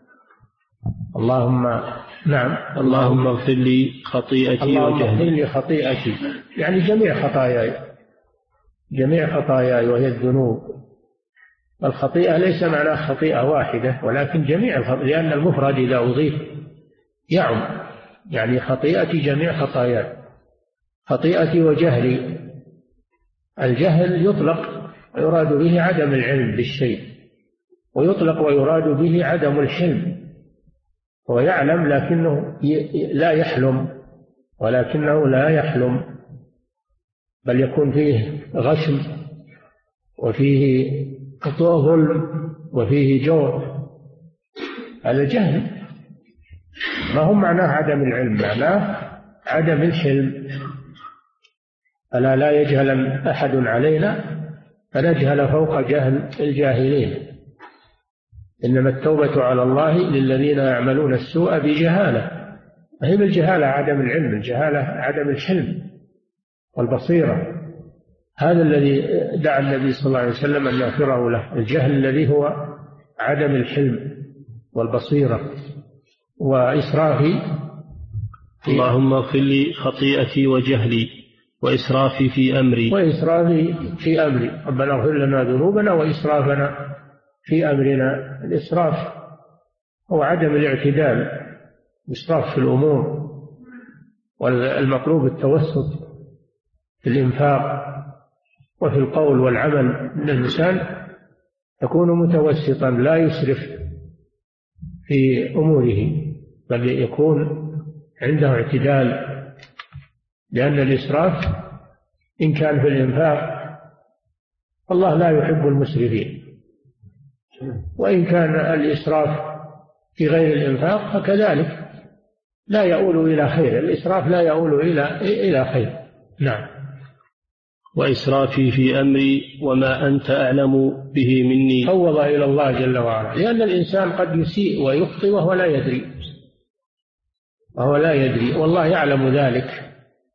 اللهم
اغفر لي خطيئتي وجهلي.
اللهم اغفر لي خطيئتي، يعني جميع خطاياي وهي الذنوب. الخطيئة ليس معناه خطيئة واحدة، ولكن جميع الخطيئة، لأن المفرد إذا أضيف يعم، يعني خطيئتي جميع خطاياي. خطيئتي وجهلي، الجهل يطلق ويراد به عدم العلم بالشيء، ويطلق ويراد به عدم الحلم. هو يعلم لكنه لا يحلم، بل يكون فيه غشم وفيه ظلم وفيه جور. هذا جهل، ما هو معناه عدم العلم، معناه عدم الحلم. ألا لا يجهل أحد علينا فنجهل فوق جهل الجاهلين، إنما التوبة على الله للذين يعملون السوء بجهالة. هي بالجهالة عدم العلم، الجهالة عدم الحلم والبصيرة. هذا الذي دعا النبي صلى الله عليه وسلم أن يغفره له، الجهل الذي هو عدم الحلم والبصيرة وإسرافي.
اللهم اغفر لي خطيئتي وجهلي وإسرافي في أمري.
ربنا اغفر لنا ذنوبنا وإسرافنا في أمرنا. الإسراف هو عدم الاعتدال، إسراف في الأمور، والمطلوب التوسط في الإنفاق وفي القول والعمل. إن الإنسان يكون متوسطا، لا يسرف في أموره، بل يكون عنده اعتدال، لأن الإسراف إن كان في الإنفاق الله لا يحب المسرفين، وإن كان الإسراف في غير الإنفاق فكذلك لا يؤول إلى خير. الإسراف لا يؤول إلى خير. نعم.
وإسرافي في أمري وما أنت أعلم به مني،
فوض إلى الله جل وعلا، لأن الإنسان قد يسيء ويخطئ وهو لا يدري والله يعلم ذلك،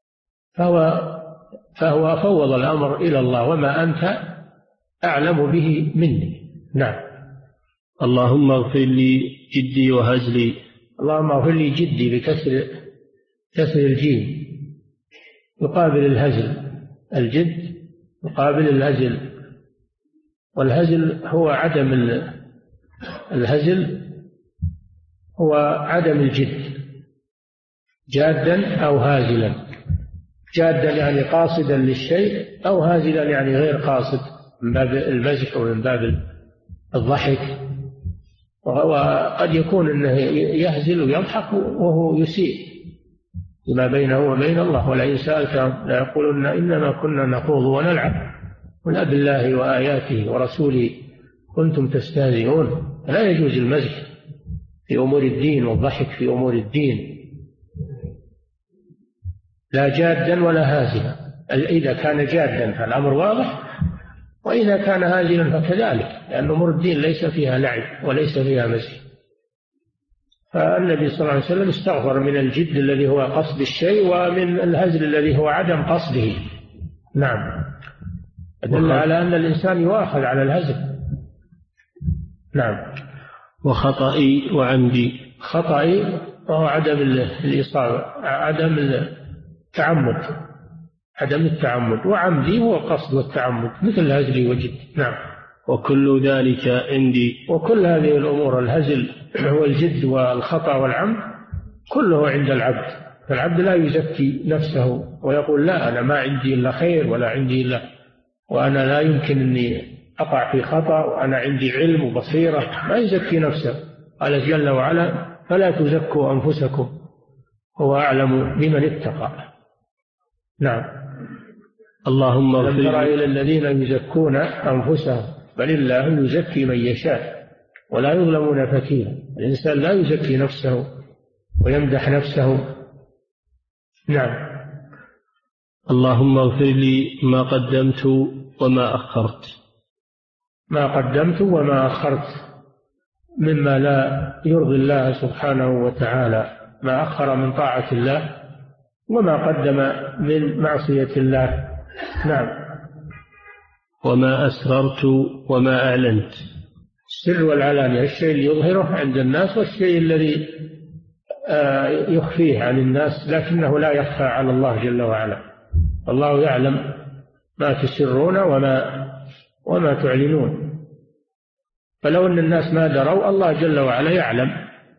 فهو فوض الأمر إلى الله، وما أنت أعلم به مني. نعم.
اللهم اغفر لي جدي وهزلي.
اللهم اغفر لي جدي بكسر الجيم، يقابل الهزل. الجد يقابل الهزل، والهزل هو عدم الجد، جادا أو هازلا. جادا يعني قاصدا للشيء، أو هازلا يعني غير قاصد، من باب المزح ومن باب الضحك. وقد يكون أنه يهزل ويضحك وهو لما بينه وبين الله. ولئن سألتهم ليقولن إنما كنا نخوض ونلعب قل أبالله وآياته ورسوله كنتم تستهزئون. لا يجوز المزح في أمور الدين والضحك في أمور الدين، لا جادا ولا هازلا. إذا كان جادا فالأمر واضح، وإذا كان هازلا فكذلك، لأن أمور الدين ليس فيها لعب وليس فيها مزح. فالنبي صلى الله عليه وسلم استغفر من الجد الذي هو قصد الشيء ومن الهزل الذي هو عدم قصده. نعم، دل على أن الإنسان يؤاخذ على الهزل. نعم.
وخطئي وعمدي.
خطئي وهو عدم الإصابة، عدم التعمد، وعمدي هو قصد والتعمد مثل الهزل وجد. نعم.
وكل ذلك عندي.
وكل هذه الأمور، الهزل والجد والخطأ والعمد، كله عند العبد. فالعبد لا يزكي نفسه ويقول لا أنا ما عندي إلا خير ولا عندي إلا، وأنا لا يمكن أني أقع في خطأ وأنا عندي علم وبصيرة. ما يزكي نفسه. قال جل وعلا فلا تزكوا أنفسكم هو أعلم بمن اتقى. نعم.
اللهم اغفر
لم تر إلى الذين يزكون أنفسهم بل الله يزكي من يشاء ولا يظلمون فتيلا. الإنسان لا يزكي نفسه ويمدح نفسه. نعم.
اللهم اغفر لي ما قدمت وما أخرت.
ما قدمت وما أخرت مما لا يرضي الله سبحانه وتعالى، ما أخر من طاعة الله وما قدم من معصية الله. نعم.
وما أسررت وما أعلنت.
السر والعلانية، الشيء اللي يظهره عند الناس والشيء الذي يخفيه عن الناس لكنه لا يخفى على الله جل وعلا. الله يعلم ما تسرون وما تعلنون. فلو أن الناس ما دروا الله جل وعلا يعلم،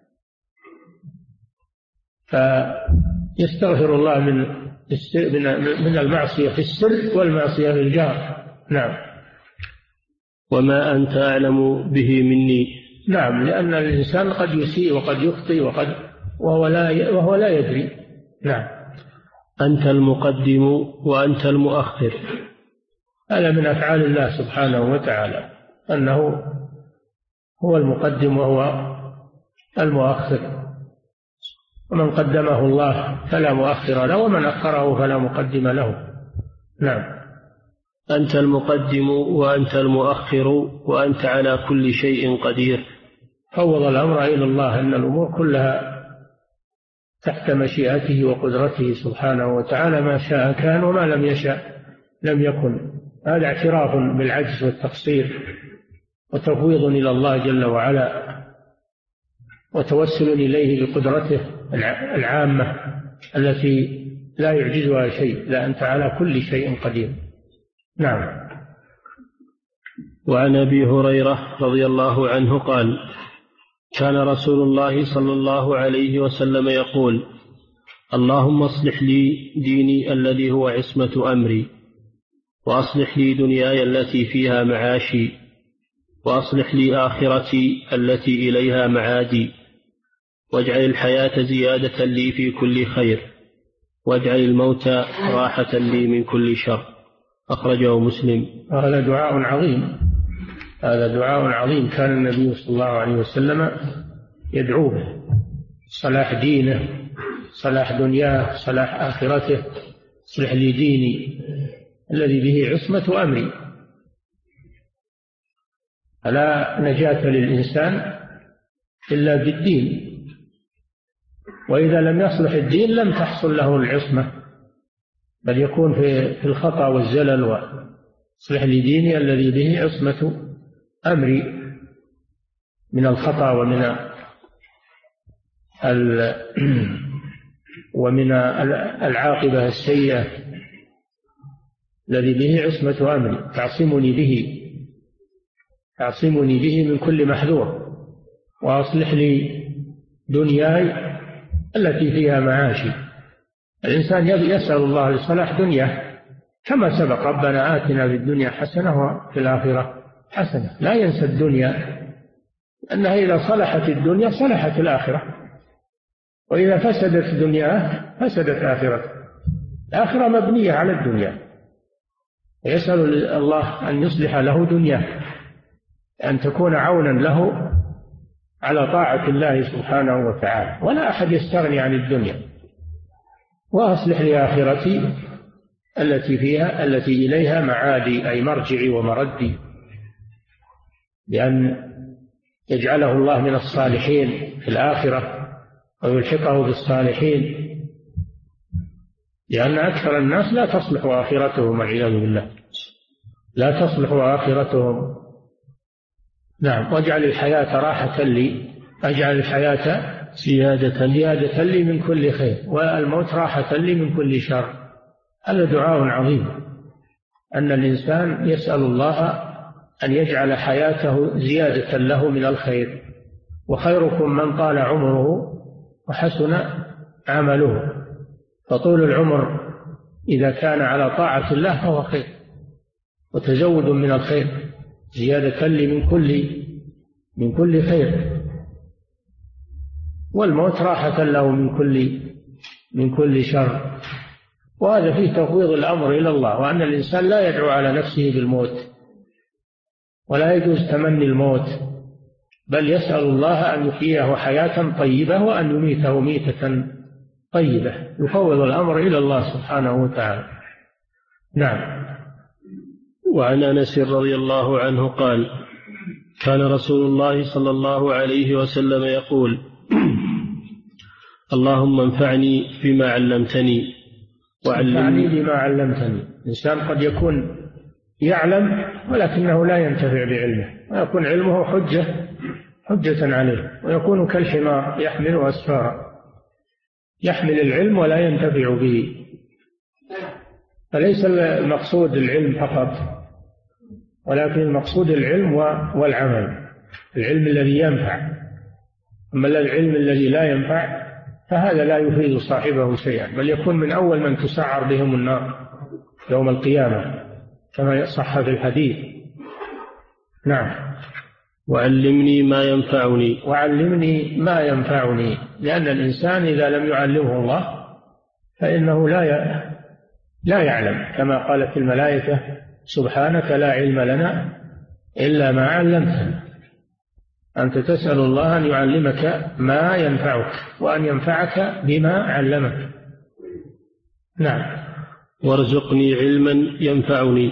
فيستغفر الله من المعصية في السر والمعصية في الجهر. نعم.
وما أنت أعلم به مني.
نعم، لأن الإنسان قد يسيء وقد يخطئ وهو لا يدري. نعم.
أنت المقدم وأنت المؤخر.
هذا من أفعال الله سبحانه وتعالى، أنه هو المقدم وهو المؤخر، ومن قدمه الله فلا مؤخر له ومن أخره فلا مقدم له. نعم.
أنت المقدم وأنت المؤخر وأنت على كل شيء قدير.
فوض الأمر إلى الله، أن الأمور كلها تحت مشيئته وقدرته سبحانه وتعالى، ما شاء كان وما لم يشاء لم يكن. هذا اعتراف بالعجز والتقصير وتفويض إلى الله جل وعلا وتوسل إليه بقدرته العامة التي لا يعجزها شيء، لا أنت على كل شيء قدير. نعم.
وعن أبي هريرة رضي الله عنه قال كان رسول الله صلى الله عليه وسلم يقول اللهم اصلح لي ديني الذي هو عصمة أمري، وأصلح لي دنياي التي فيها معاشي، وأصلح لي آخرتي التي إليها معادي، واجعل الحياة زيادة لي في كل خير، واجعل الموت راحة لي من كل شر. أخرجه مسلم.
هذا دعاء عظيم، هذا دعاء عظيم كان النبي صلى الله عليه وسلم يدعو به: صلاح دينه، صلاح دنياه، صلاح آخرته. اصلح لي ديني الذي به عصمة أمري. فلا نجاة للإنسان إلا بالدين، وإذا لم يصلح الدين لم تحصل له العصمة، بل يكون في الخطأ والزلل. واصلح لي ديني الذي به عصمة أمري من الخطأ ومن العاقبة السيئة، الذي به عصمة أمري، تعصمني به من كل محذور. وأصلح لي دنياي التي فيها معاشي. الإنسان يسأل الله لصلاح دنياه كما سبق: ربنا آتنا في الدنيا حسنة وفي الآخرة حسنة. لا ينسى الدنيا، أنها إذا صلحت الدنيا صلحت الآخرة. وإذا فسدت دنياه فسدت آخرته. الآخرة مبنية على الدنيا، يسأل الله أن يصلح له دنياه، أن تكون عونا له على طاعة الله سبحانه وتعالى، ولا أحد يستغني عن الدنيا. وأصلح لي آخرتي التي إليها معادي، أي مرجعي ومردي، بأن يجعله الله من الصالحين في الآخرة ويلحقه بالصالحين، لأن أكثر الناس لا تصلح آخرتهم والعياذ بالله، لا تصلح آخرتهم. نعم. واجعل الحياة راحة لي، أجعل الحياة زيادة لي من كل خير، والموت راحة لي من كل شر. هذا دعاء عظيم، أن الإنسان يسأل الله أن يجعل حياته زيادة له من الخير. وخيركم من طال عمره وحسن عمله، فطول العمر إذا كان على طاعة الله فهو خير، وتزود من الخير زيادة لي من كل خير، والموت راحة له من كل شر. وهذا فيه تفويض الأمر إلى الله، وأن الإنسان لا يدعو على نفسه بالموت، ولا يجوز تمني الموت، بل يسأل الله أن يحييه حياة طيبة وأن يميته ميتة طيبة، يفوض الأمر إلى الله سبحانه وتعالى. نعم.
وعن أنس رضي الله عنه قال: كان رسول الله صلى الله عليه وسلم يقول: اللهم انفعني بما علمتني
وعلمني بما علمتني. الإنسان قد يكون يعلم ولكنه لا ينتفع بعلمه، ويكون علمه حجة عليه، ويكون كالحمار يحمل أسفارا، يحمل العلم ولا ينتفع به. فليس المقصود العلم فقط، ولكن المقصود العلم والعمل، العلم الذي ينفع. أما العلم الذي لا ينفع فهذا لا يفيد صاحبه شيئا، بل يكون من أول من تسعر بهم النار يوم القيامة كما صح في الحديث. نعم.
وعلمني ما ينفعني،
لأن الإنسان إذا لم يعلمه الله فإنه لا يعلم، كما قالت الملائكة: سبحانك لا علم لنا إلا ما علمتنا. أنت تسأل الله أن يعلمك ما ينفعك، وأن ينفعك بما علمك. نعم.
وارزقني علما ينفعني.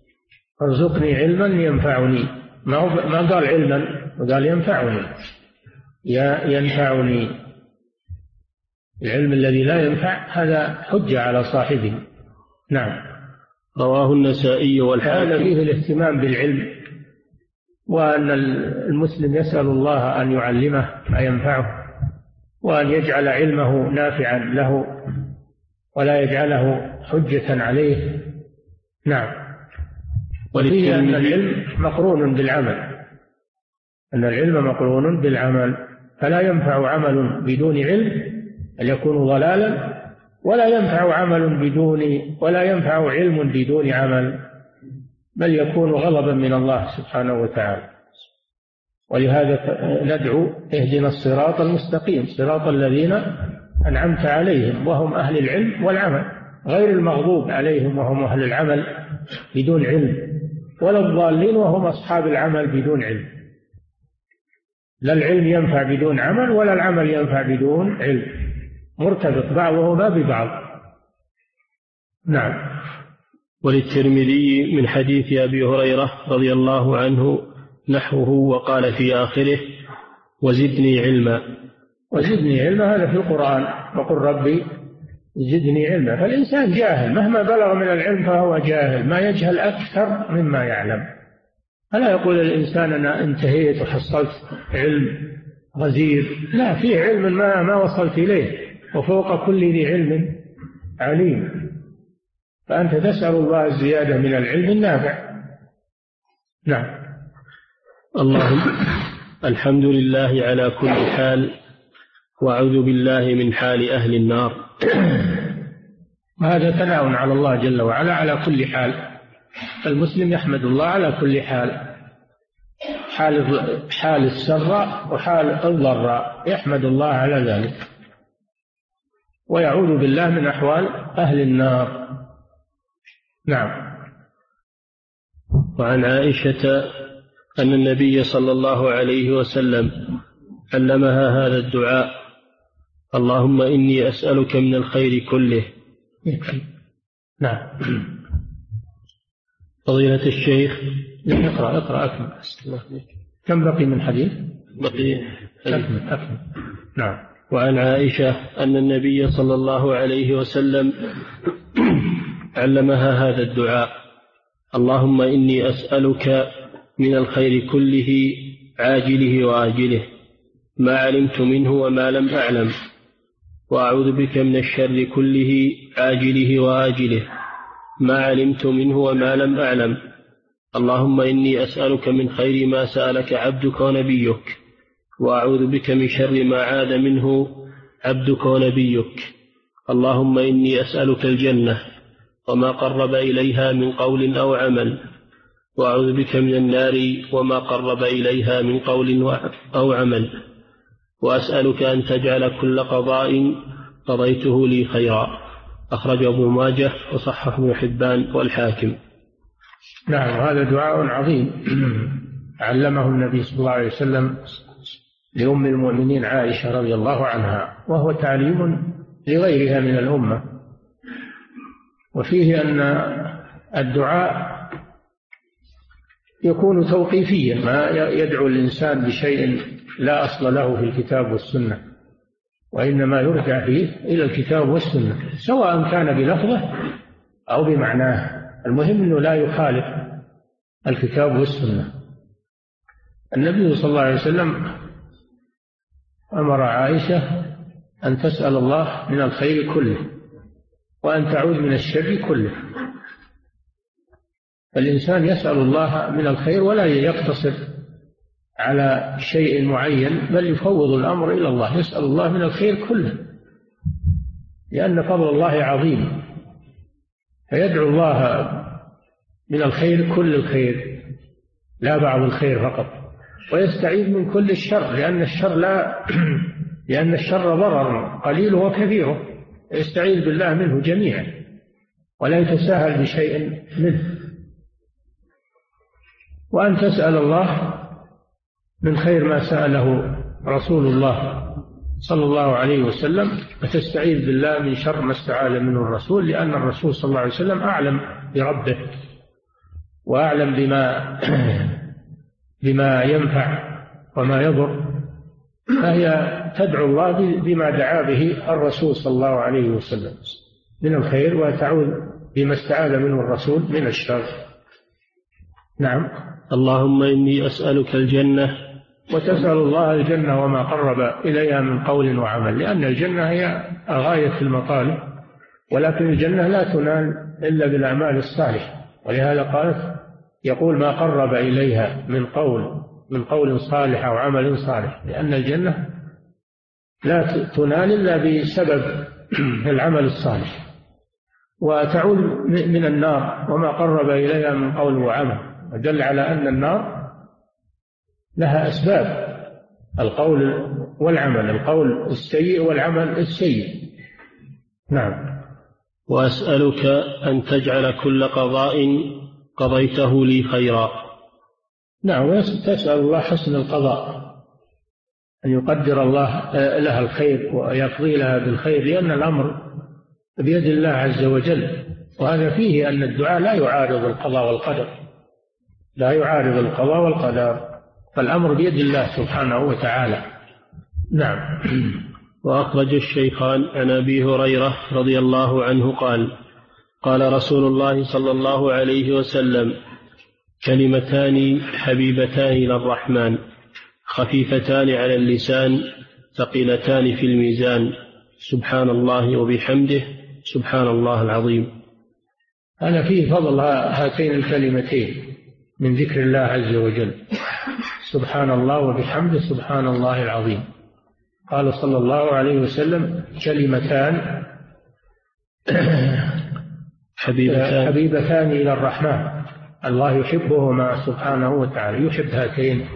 ما قال علما، قال ينفعني. ينفعني. العلم الذي لا ينفع هذا حجة على صاحبه. نعم.
رواه النسائي والحاكم.
هذا فيه الاهتمام بالعلم، وأن المسلم يسأل الله أن يعلمه ما ينفعه، وأن يجعل علمه نافعا له ولا يجعله حجة عليه. نعم. وفيه أن العلم مقرون بالعمل، فلا ينفع عمل بدون علم، بل يكون ضلالا، ولا ينفع علم بدون عمل، بل يكون غضبا من الله سبحانه وتعالى. ولهذا ندعو: اهدنا الصراط المستقيم، صراط الذين أنعمت عليهم وهم أهل العلم والعمل، غير المغضوب عليهم وهم أهل العمل بدون علم، ولا الضالين وهم أصحاب العمل بدون علم. لا العلم ينفع بدون عمل، ولا العمل ينفع بدون علم، مرتبط بعضهما ببعض. نعم.
وللترمذي من حديث أبي هريرة رضي الله عنه نحوه، وقال في آخره: وزدني علما.
هذا في القرآن: وقل ربي زدني علما. فالإنسان جاهل، مهما بلغ من العلم فهو جاهل، ما يجهل أكثر مما يعلم. فلا يقول الإنسان أنا انتهيت وحصلت علم غزير، لا، فيه علم ما وصلت إليه، وفوق كل ذي علم عليم. فأنت تسأل الله الزيادة من العلم النافع. نعم.
اللهم الحمد لله على كل حال، وأعوذ بالله من حال أهل النار.
وهذا ثناء على الله جل وعلا على كل حال. المسلم يحمد الله على كل حال، حال السراء وحال الضراء، يحمد الله على ذلك. ويعوذ بالله من أحوال أهل النار. نعم.
وعن عائشة أن النبي صلى الله عليه وسلم علمها هذا الدعاء: اللهم إني أسألك من الخير كله.
نعم.
فضيلة الشيخ،
اقرأ أكمل. كم بقي من حديث؟
بقي
أكمل. نعم.
وعن عائشة أن النبي صلى الله عليه وسلم علمها هذا الدعاء: اللهم إني أسألك من الخير كله عاجله وآجله ما علمت منه وما لم أعلم، وأعوذ بك من الشر كله عاجله وآجله ما علمت منه وما لم أعلم. اللهم إني أسألك من خير ما سألك عبدك ونبيك، وأعوذ بك من شر ما عاد منه عبدك ونبيك. اللهم إني أسألك الجنة وما قرب إليها من قول أو عمل، وأعوذ بك من النار وما قرب إليها من قول أو عمل، وأسألك أن تجعل كل قضاء قضيته لي خيرا. أخرجه ابن ماجه وصححه ابن حبان والحاكم.
نعم. هذا دعاء عظيم علمه النبي صلى الله عليه وسلم لأم المؤمنين عائشة رضي الله عنها، وهو تعليم لغيرها من الأمة. وفيه أن الدعاء يكون توقيفيا، ما يدعو الإنسان بشيء لا أصل له في الكتاب والسنة، وإنما يرجع فيه إلى الكتاب والسنة، سواء كان بلفظه أو بمعناه، المهم أنه لا يخالف الكتاب والسنة. النبي صلى الله عليه وسلم أمر عائشة أن تسأل الله من الخير كله وأن تعوذ من الشر كله. فالإنسان يسأل الله من الخير ولا يقتصر على شيء معين، بل يفوض الأمر إلى الله، يسأل الله من الخير كله، لأن فضل الله عظيم، فيدعو الله من الخير كل الخير لا بعض الخير فقط، ويستعيذ من كل الشر، لأن الشر ضرر قليله وكثيره، يستعيذ بالله منه جميعا ولا يتساهل بشيء منه. وأن تسأل الله من خير ما سأله رسول الله صلى الله عليه وسلم، وتستعيذ بالله من شر ما استعاذ منه الرسول، لأن الرسول صلى الله عليه وسلم أعلم بربه وأعلم بما ينفع وما يضر، فهي تدعو الله بما دعا به الرسول صلى الله عليه وسلم من الخير، وتعوذ بما استعاذ منه الرسول من الشر. نعم.
اللهم إني أسألك الجنة،
وتسأل الله الجنة وما قرب إليها من قول وعمل، لأن الجنة هي غاية المطالب، ولكن الجنة لا تنال إلا بالأعمال الصالحة، ولهذا قالت يقول ما قرب إليها من قول صالح أو عمل صالح، لأن الجنة لا تنال إلا بسبب العمل الصالح. وتعود من النار وما قرب إليها من قول وعمل، ودل على أن النار لها أسباب، القول والعمل، القول السيء والعمل السيء. نعم.
وأسألك أن تجعل كل قضاء قضيته لي خيرا.
نعم. تسأل الله حسن القضاء، أن يقدر الله لها الخير ويقضي لها بالخير، لأن الأمر بيد الله عز وجل. وهذا فيه أن الدعاء لا يعارض القضاء والقدر، لا يعارض القضاء والقدر، فالأمر بيد الله سبحانه وتعالى. نعم.
وأخرج الشيخان عن أبي هريرة رضي الله عنه قال: قال رسول الله صلى الله عليه وسلم: كلمتان حبيبتان إلى الرحمن خفيفتان على اللسان ثقيلتان في الميزان، سبحان الله وبحمده سبحان الله العظيم.
هذا فيه فضل هاتين الكلمتين من ذكر الله عز وجل، سبحان الله وبحمده سبحان الله العظيم. قال صلى الله عليه وسلم: كلمتان حبيبتان إلى الرحمن، الله يحبهما سبحانه وتعالى، يحب هاتين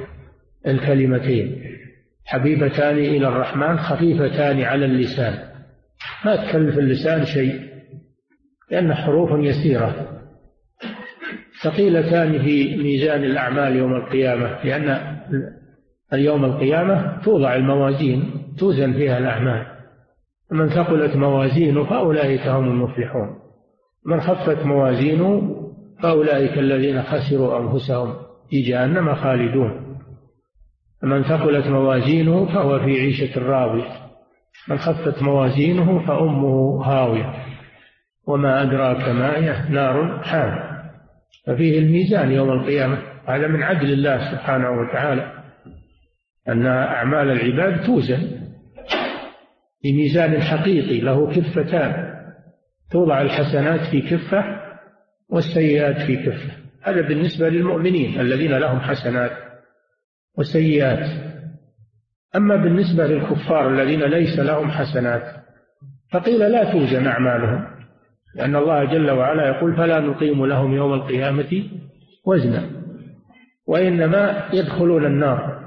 الكلمتين، حبيبتان إلى الرحمن خفيفتان على اللسان ما تكلف اللسان شيء، لأن حروف يسيرة ثقيلتان في ميزان الأعمال يوم القيامة، لأن اليوم القيامة توضع الموازين توزن فيها الأعمال، من ثقلت موازينه فأولئك هم المفلحون، من خفت موازينه فأولئك الذين خسروا أنفسهم في جهنم خالدون، من ثقلت موازينه فهو في عيشة راضية، من خفت موازينه فأمه هاوية، وما أدراك ما هي نار حامية. ففيه الميزان يوم القيامة، هذا من عدل الله سبحانه وتعالى أن أعمال العباد توزن بميزان حقيقي له كفتان، توضع الحسنات في كفة والسيئات في كفة. هذا بالنسبة للمؤمنين الذين لهم حسنات وسيئات. أما بالنسبة للكفار الذين ليس لهم حسنات فقيل لا توزن أعمالهم، لأن الله جل وعلا يقول فلا نقيم لهم يوم القيامة وزنا، وإنما يدخلون النار.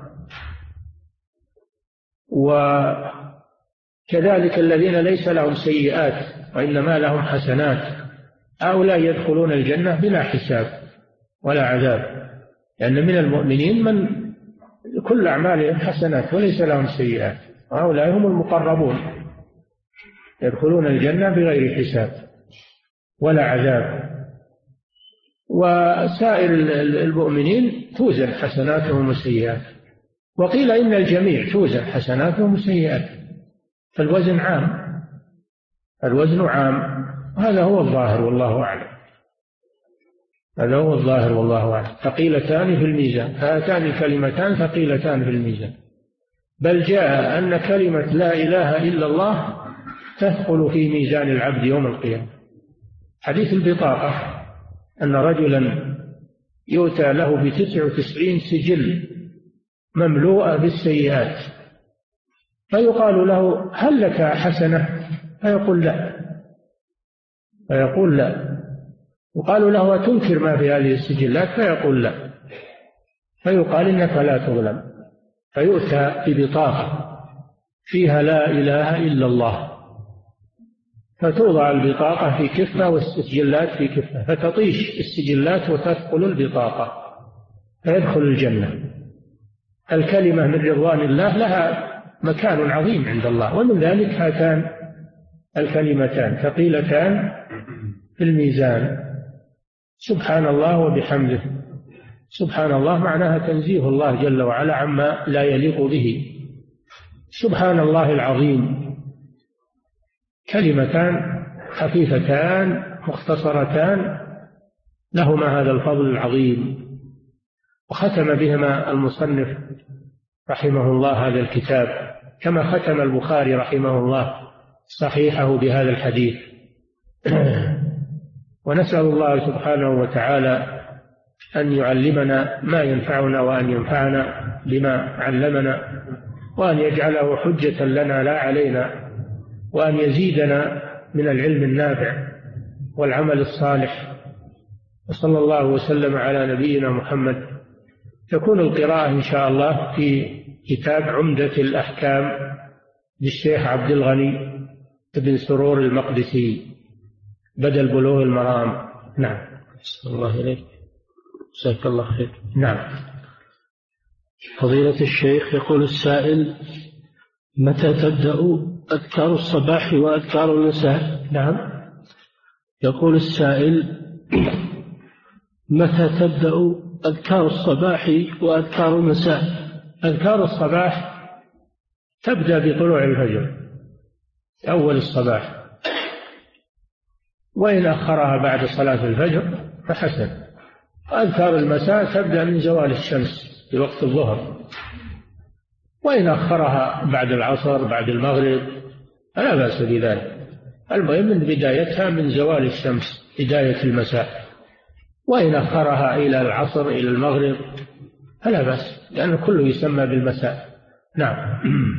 وكذلك الذين ليس لهم سيئات وإنما لهم حسنات هؤلاء يدخلون الجنة بلا حساب ولا عذاب، لأن من المؤمنين من كل أعمالهم حسنات وليس لهم سيئات، وهؤلاء هم المقربون يدخلون الجنة بغير حساب ولا عذاب. وسائر المؤمنين توزن حسناتهم وسيئات، وقيل إن الجميع توزن حسناتهم وسيئات، فالوزن عام، الوزن عام، هذا هو الظاهر والله أعلم، هذا هو الظاهر والله أعلم. ثقيلتان في الميزان، هاتان الكلمتان ثقيلتان في الميزان، بل جاء أن كلمة لا إله إلا الله تثقل في ميزان العبد يوم القيامة. حديث البطاقة أن رجلا يؤتى له ب99 سجل مملوءة بالسيئات، فيقال له هل لك حسنة؟ فيقول لا، وقالوا له أتنكر ما في هذه السجلات؟ فيقول لا، فيقال إنك لا تظلم، فيؤتى ببطاقة فيها لا إله إلا الله، فتوضع البطاقة في كفة والسجلات في كفة، فتطيش السجلات وتثقل البطاقة فيدخل الجنة. الكلمة من رضوان الله لها مكان عظيم عند الله، ومن ذلك هاتان الكلمتان ثقيلتان في الميزان. سبحان الله وبحمده، سبحان الله معناها تنزيه الله جل وعلا عما لا يليق به، سبحان الله العظيم، كلمتان خفيفتان مختصرتان لهما هذا الفضل العظيم. وختم بهما المصنف رحمه الله هذا الكتاب كما ختم البخاري رحمه الله صحيحه بهذا الحديث. ونسأل الله سبحانه وتعالى أن يعلمنا ما ينفعنا، وأن ينفعنا بما علمنا، وأن يجعله حجة لنا لا علينا، وأن يزيدنا من العلم النافع والعمل الصالح. وصلى الله وسلم على نبينا محمد. تكون القراءة إن شاء الله في كتاب عمدة الأحكام للشيخ عبد الغني بن سرور المقدسي بدل بلوغ المرام. نعم.
صلى الله عليك، جزاك الله خير.
نعم.
فضيلة الشيخ، يقول السائل: متى تبدأ أذكار الصباح وأذكار المساء؟
نعم.
يقول السائل: متى تبدأ أذكار الصباح وأذكار المساء؟
أذكار الصباح تبدأ بطلوع الفجر أول الصباح، وإن أخرها بعد صلاة الفجر فحسن. وأذكار المساء تبدأ من زوال الشمس في وقت الظهر، وإن أخرها بعد العصر بعد المغرب فلا بأس بذلك. المهم من بدايتها من زوال الشمس بداية المساء، وإن أخرها إلى العصر إلى المغرب فلا بأس، لأن كله يسمى بالمساء. نعم.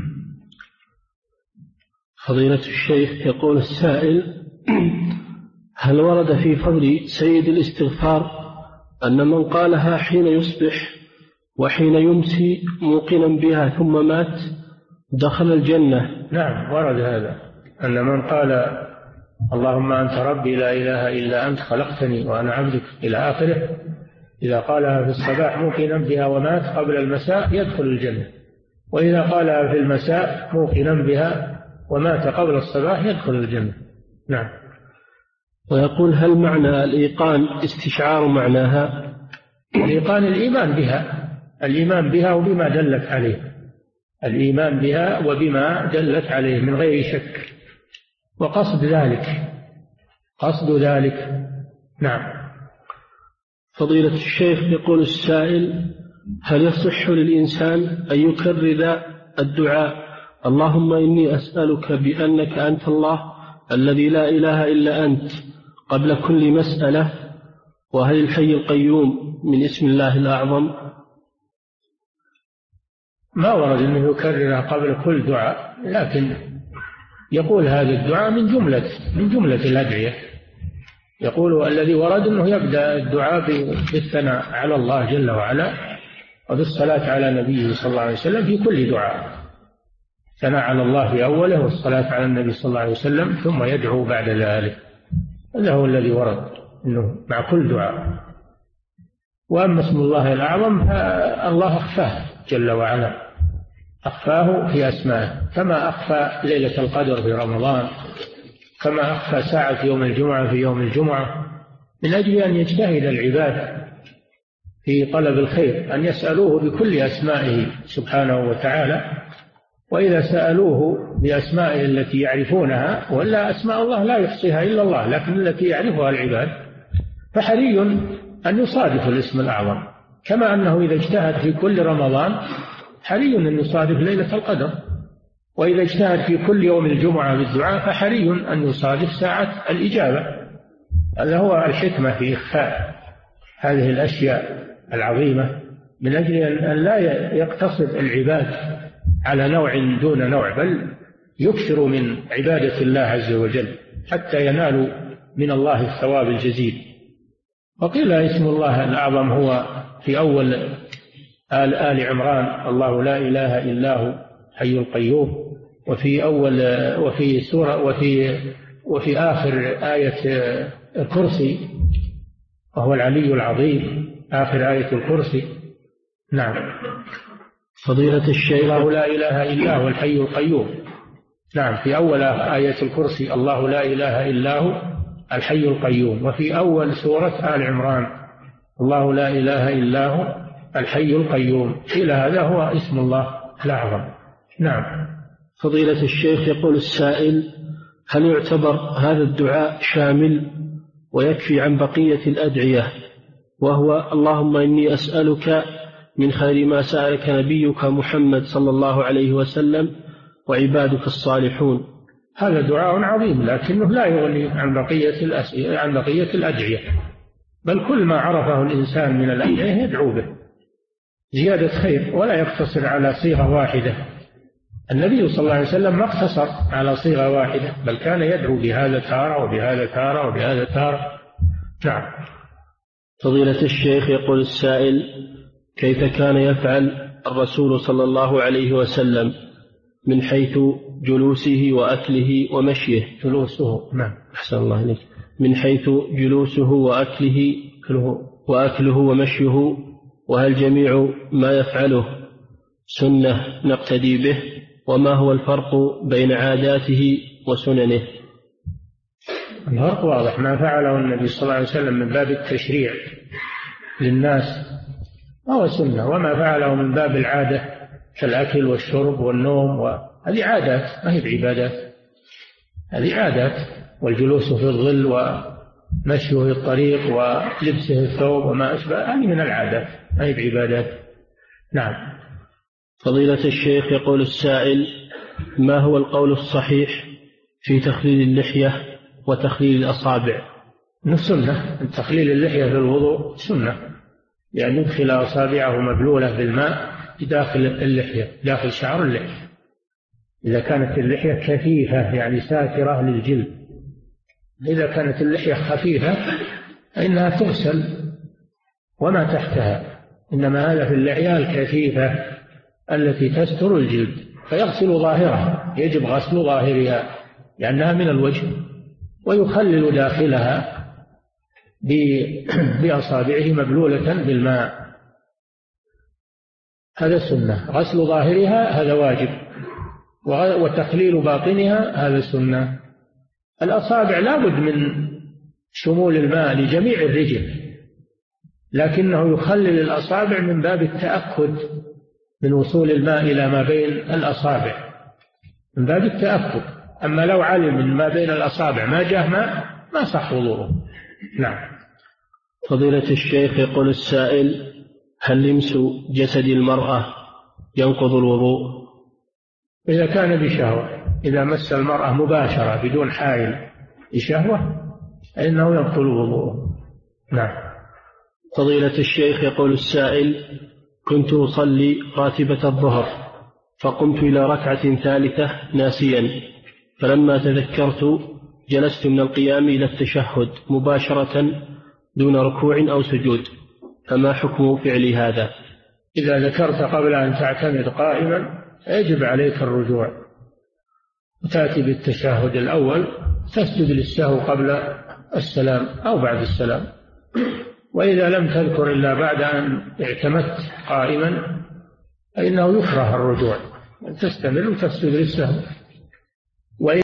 فضيلة الشيخ، يقول السائل: هل ورد في فضل سيد الاستغفار أن من قالها حين يصبح وحين يمسي موقنا بها ثم مات دخل الجنة؟
نعم، ورد هذا، أن من قال اللهم أنت ربي لا إله إلا أنت خلقتني وأنا عبدك إلى آخره، إذا قالها في الصباح موقنا بها ومات قبل المساء يدخل الجنة، وإذا قالها في المساء موقنا بها ومات قبل الصباح يدخل الجنة. نعم.
ويقول هل معنى الإيقان استشعار معناها؟
الإيقان الإيمان بها، الإيمان بها وبما دلت عليه، الإيمان بها وبما دلت عليه من غير شك، وقصد ذلك، قصد ذلك. نعم.
فضيلة الشيخ يقول السائل هل يصح للإنسان أن يكرر الدعاء اللهم إني أسألك بأنك أنت الله الذي لا إله إلا أنت قبل كل مسألة، وهل الحي القيوم من اسم الله الأعظم؟
ما ورد أنه يكررها قبل كل دعاء، لكن يقول هذا الدعاء من جملة الأدعية. يقول الذي ورد أنه يبدأ الدعاء بالثناء على الله جل وعلا وبالصلاة على نبيه صلى الله عليه وسلم في كل دعاء، ثناء على الله في أوله والصلاة على النبي صلى الله عليه وسلم ثم يدعو بعد ذلك. هذا هو الذي ورد أنه مع كل دعاء. وأما اسم الله الأعظم فالله أخفاه جل وعلا، أخفاه في أسمائه، كما أخفى ليلة القدر في رمضان، كما أخفى ساعة يوم الجمعة في يوم الجمعة، من أجل أن يجتهد العباد في طلب الخير، أن يسألوه بكل أسمائه سبحانه وتعالى. وإذا سألوه بأسمائه التي يعرفونها، ولا أسماء الله لا يحصيها إلا الله لكن التي يعرفها العباد، فحري أن يصادف الاسم الأعظم، كما أنه إذا اجتهد في كل رمضان حري أن يصادف ليلة القدر، وإذا اجتهد في كل يوم الجمعة بالدعاء فحري أن يصادف ساعة الإجابة. هذا هو الحكمة في إخفاء هذه الأشياء العظيمة، من أجل أن لا يقتصر العباد على نوع دون نوع، بل يكثروا من عبادة الله عز وجل حتى ينالوا من الله الثواب الجزيل. وقيل اسم الله الأعظم هو في أول آل عمران الله لا إله إلا هو حي القيوم، وفي أول وفي سورة وفي آخر آية الكرسي وهو العلي العظيم، آخر آية الكرسي. نعم.
فضيلة الشيخ
الله لا إله إلا هو الحي القيوم. نعم. في أول آية الكرسي الله لا إله إلا هو الحي القيوم، وفي أول سورة آل عمران الله لا إله إلا هو الحي القيوم. إلى هذا هو اسم الله الأعظم. نعم.
فضيلة الشيخ يقول السائل هل يعتبر هذا الدعاء شامل ويكفي عن بقية الأدعية، وهو اللهم إني أسألك من خير ما سألك نبيك محمد صلى الله عليه وسلم وعبادك الصالحون؟
هذا دعاء عظيم، لكنه لا يغني عن بقية الأدعية، بل كل ما عرفه الإنسان من الأدعية يدعو به زيادة خير، ولا يقتصر على صيغة واحدة. النبي صلى الله عليه وسلم ما اقتصر على صيغة واحدة، بل كان يدعو بهذا تارة وبهذا تارة وبهذا تارة. نعم.
فضيلة الشيخ يقول السائل كيف كان يفعل الرسول صلى الله عليه وسلم من حيث جلوسه وأكله ومشيه؟
جلوسه. نعم.
أحسن الله إليك. من حيث جلوسه وأكله ومشيه، وهل جميع ما يفعله سنة نقتدي به، وما هو الفرق بين عاداته وسننه؟
الفرق واضح، ما فعله النبي صلى الله عليه وسلم من باب التشريع للناس هو سنة، وما فعله من باب العادة كالأكل والشرب والنوم هذه عادات ما هي بعبادات، هذه عادات. والجلوس في الظل ومشيه في الطريق ولبسه الثوب وما أشبه هذه من العادات ما هي بعبادات. نعم.
فضيلة الشيخ يقول السائل ما هو القول الصحيح في تخليل اللحية وتخليل الأصابع؟
السنة تخليل اللحية في الوضوء سنة، يعني يدخل أصابعه مبلولة بالماء داخل اللحية، داخل شعر اللحية، إذا كانت اللحية كثيفة يعني ساترة للجلد. إذا كانت اللحية خفيفة فإنها تغسل وما تحتها، إنما هذا في اللحية الكثيفة التي تستر الجلد فيغسل ظاهرها، يجب غسل ظاهرها لأنها من الوجه، ويخلل داخلها بأصابعه مبلولة بالماء، هذا سنة. غسل ظاهرها هذا واجب، وتخليل باطنها هذا سنة. الأصابع لابد من شمول الماء لجميع الرجل، لكنه يخلل الأصابع من باب التأكد من وصول الماء إلى ما بين الأصابع، من باب التأكد. أما لو علم من ما بين الأصابع ما جاء ماء ما صح وضوءه. نعم.
فضيلة الشيخ، يقول السائل: هل لمس جسد المرأة ينقض الوضوء؟
إذا كان بشهوة، إذا مس المرأة مباشرة بدون حائل بشهوة فإنه ينقض الوضوء. نعم.
فضيلة الشيخ، يقول السائل: كنت أصلي راتبة الظهر فقمت إلى ركعة ثالثة ناسيا، فلما تذكرت جلست من القيام إلى التشهد مباشرة دون ركوع أو سجود، فما حكم فعل هذا؟
إذا ذكرت قبل أن تعتمد قائما يجب عليك الرجوع، وتأتي بالتشهد الأول، تسجد للسهو قبل السلام أو بعد السلام. وإذا لم تذكر إلا بعد أن اعتمدت قائما فإنه يكره الرجوع، تستمر وتسجد للسهو.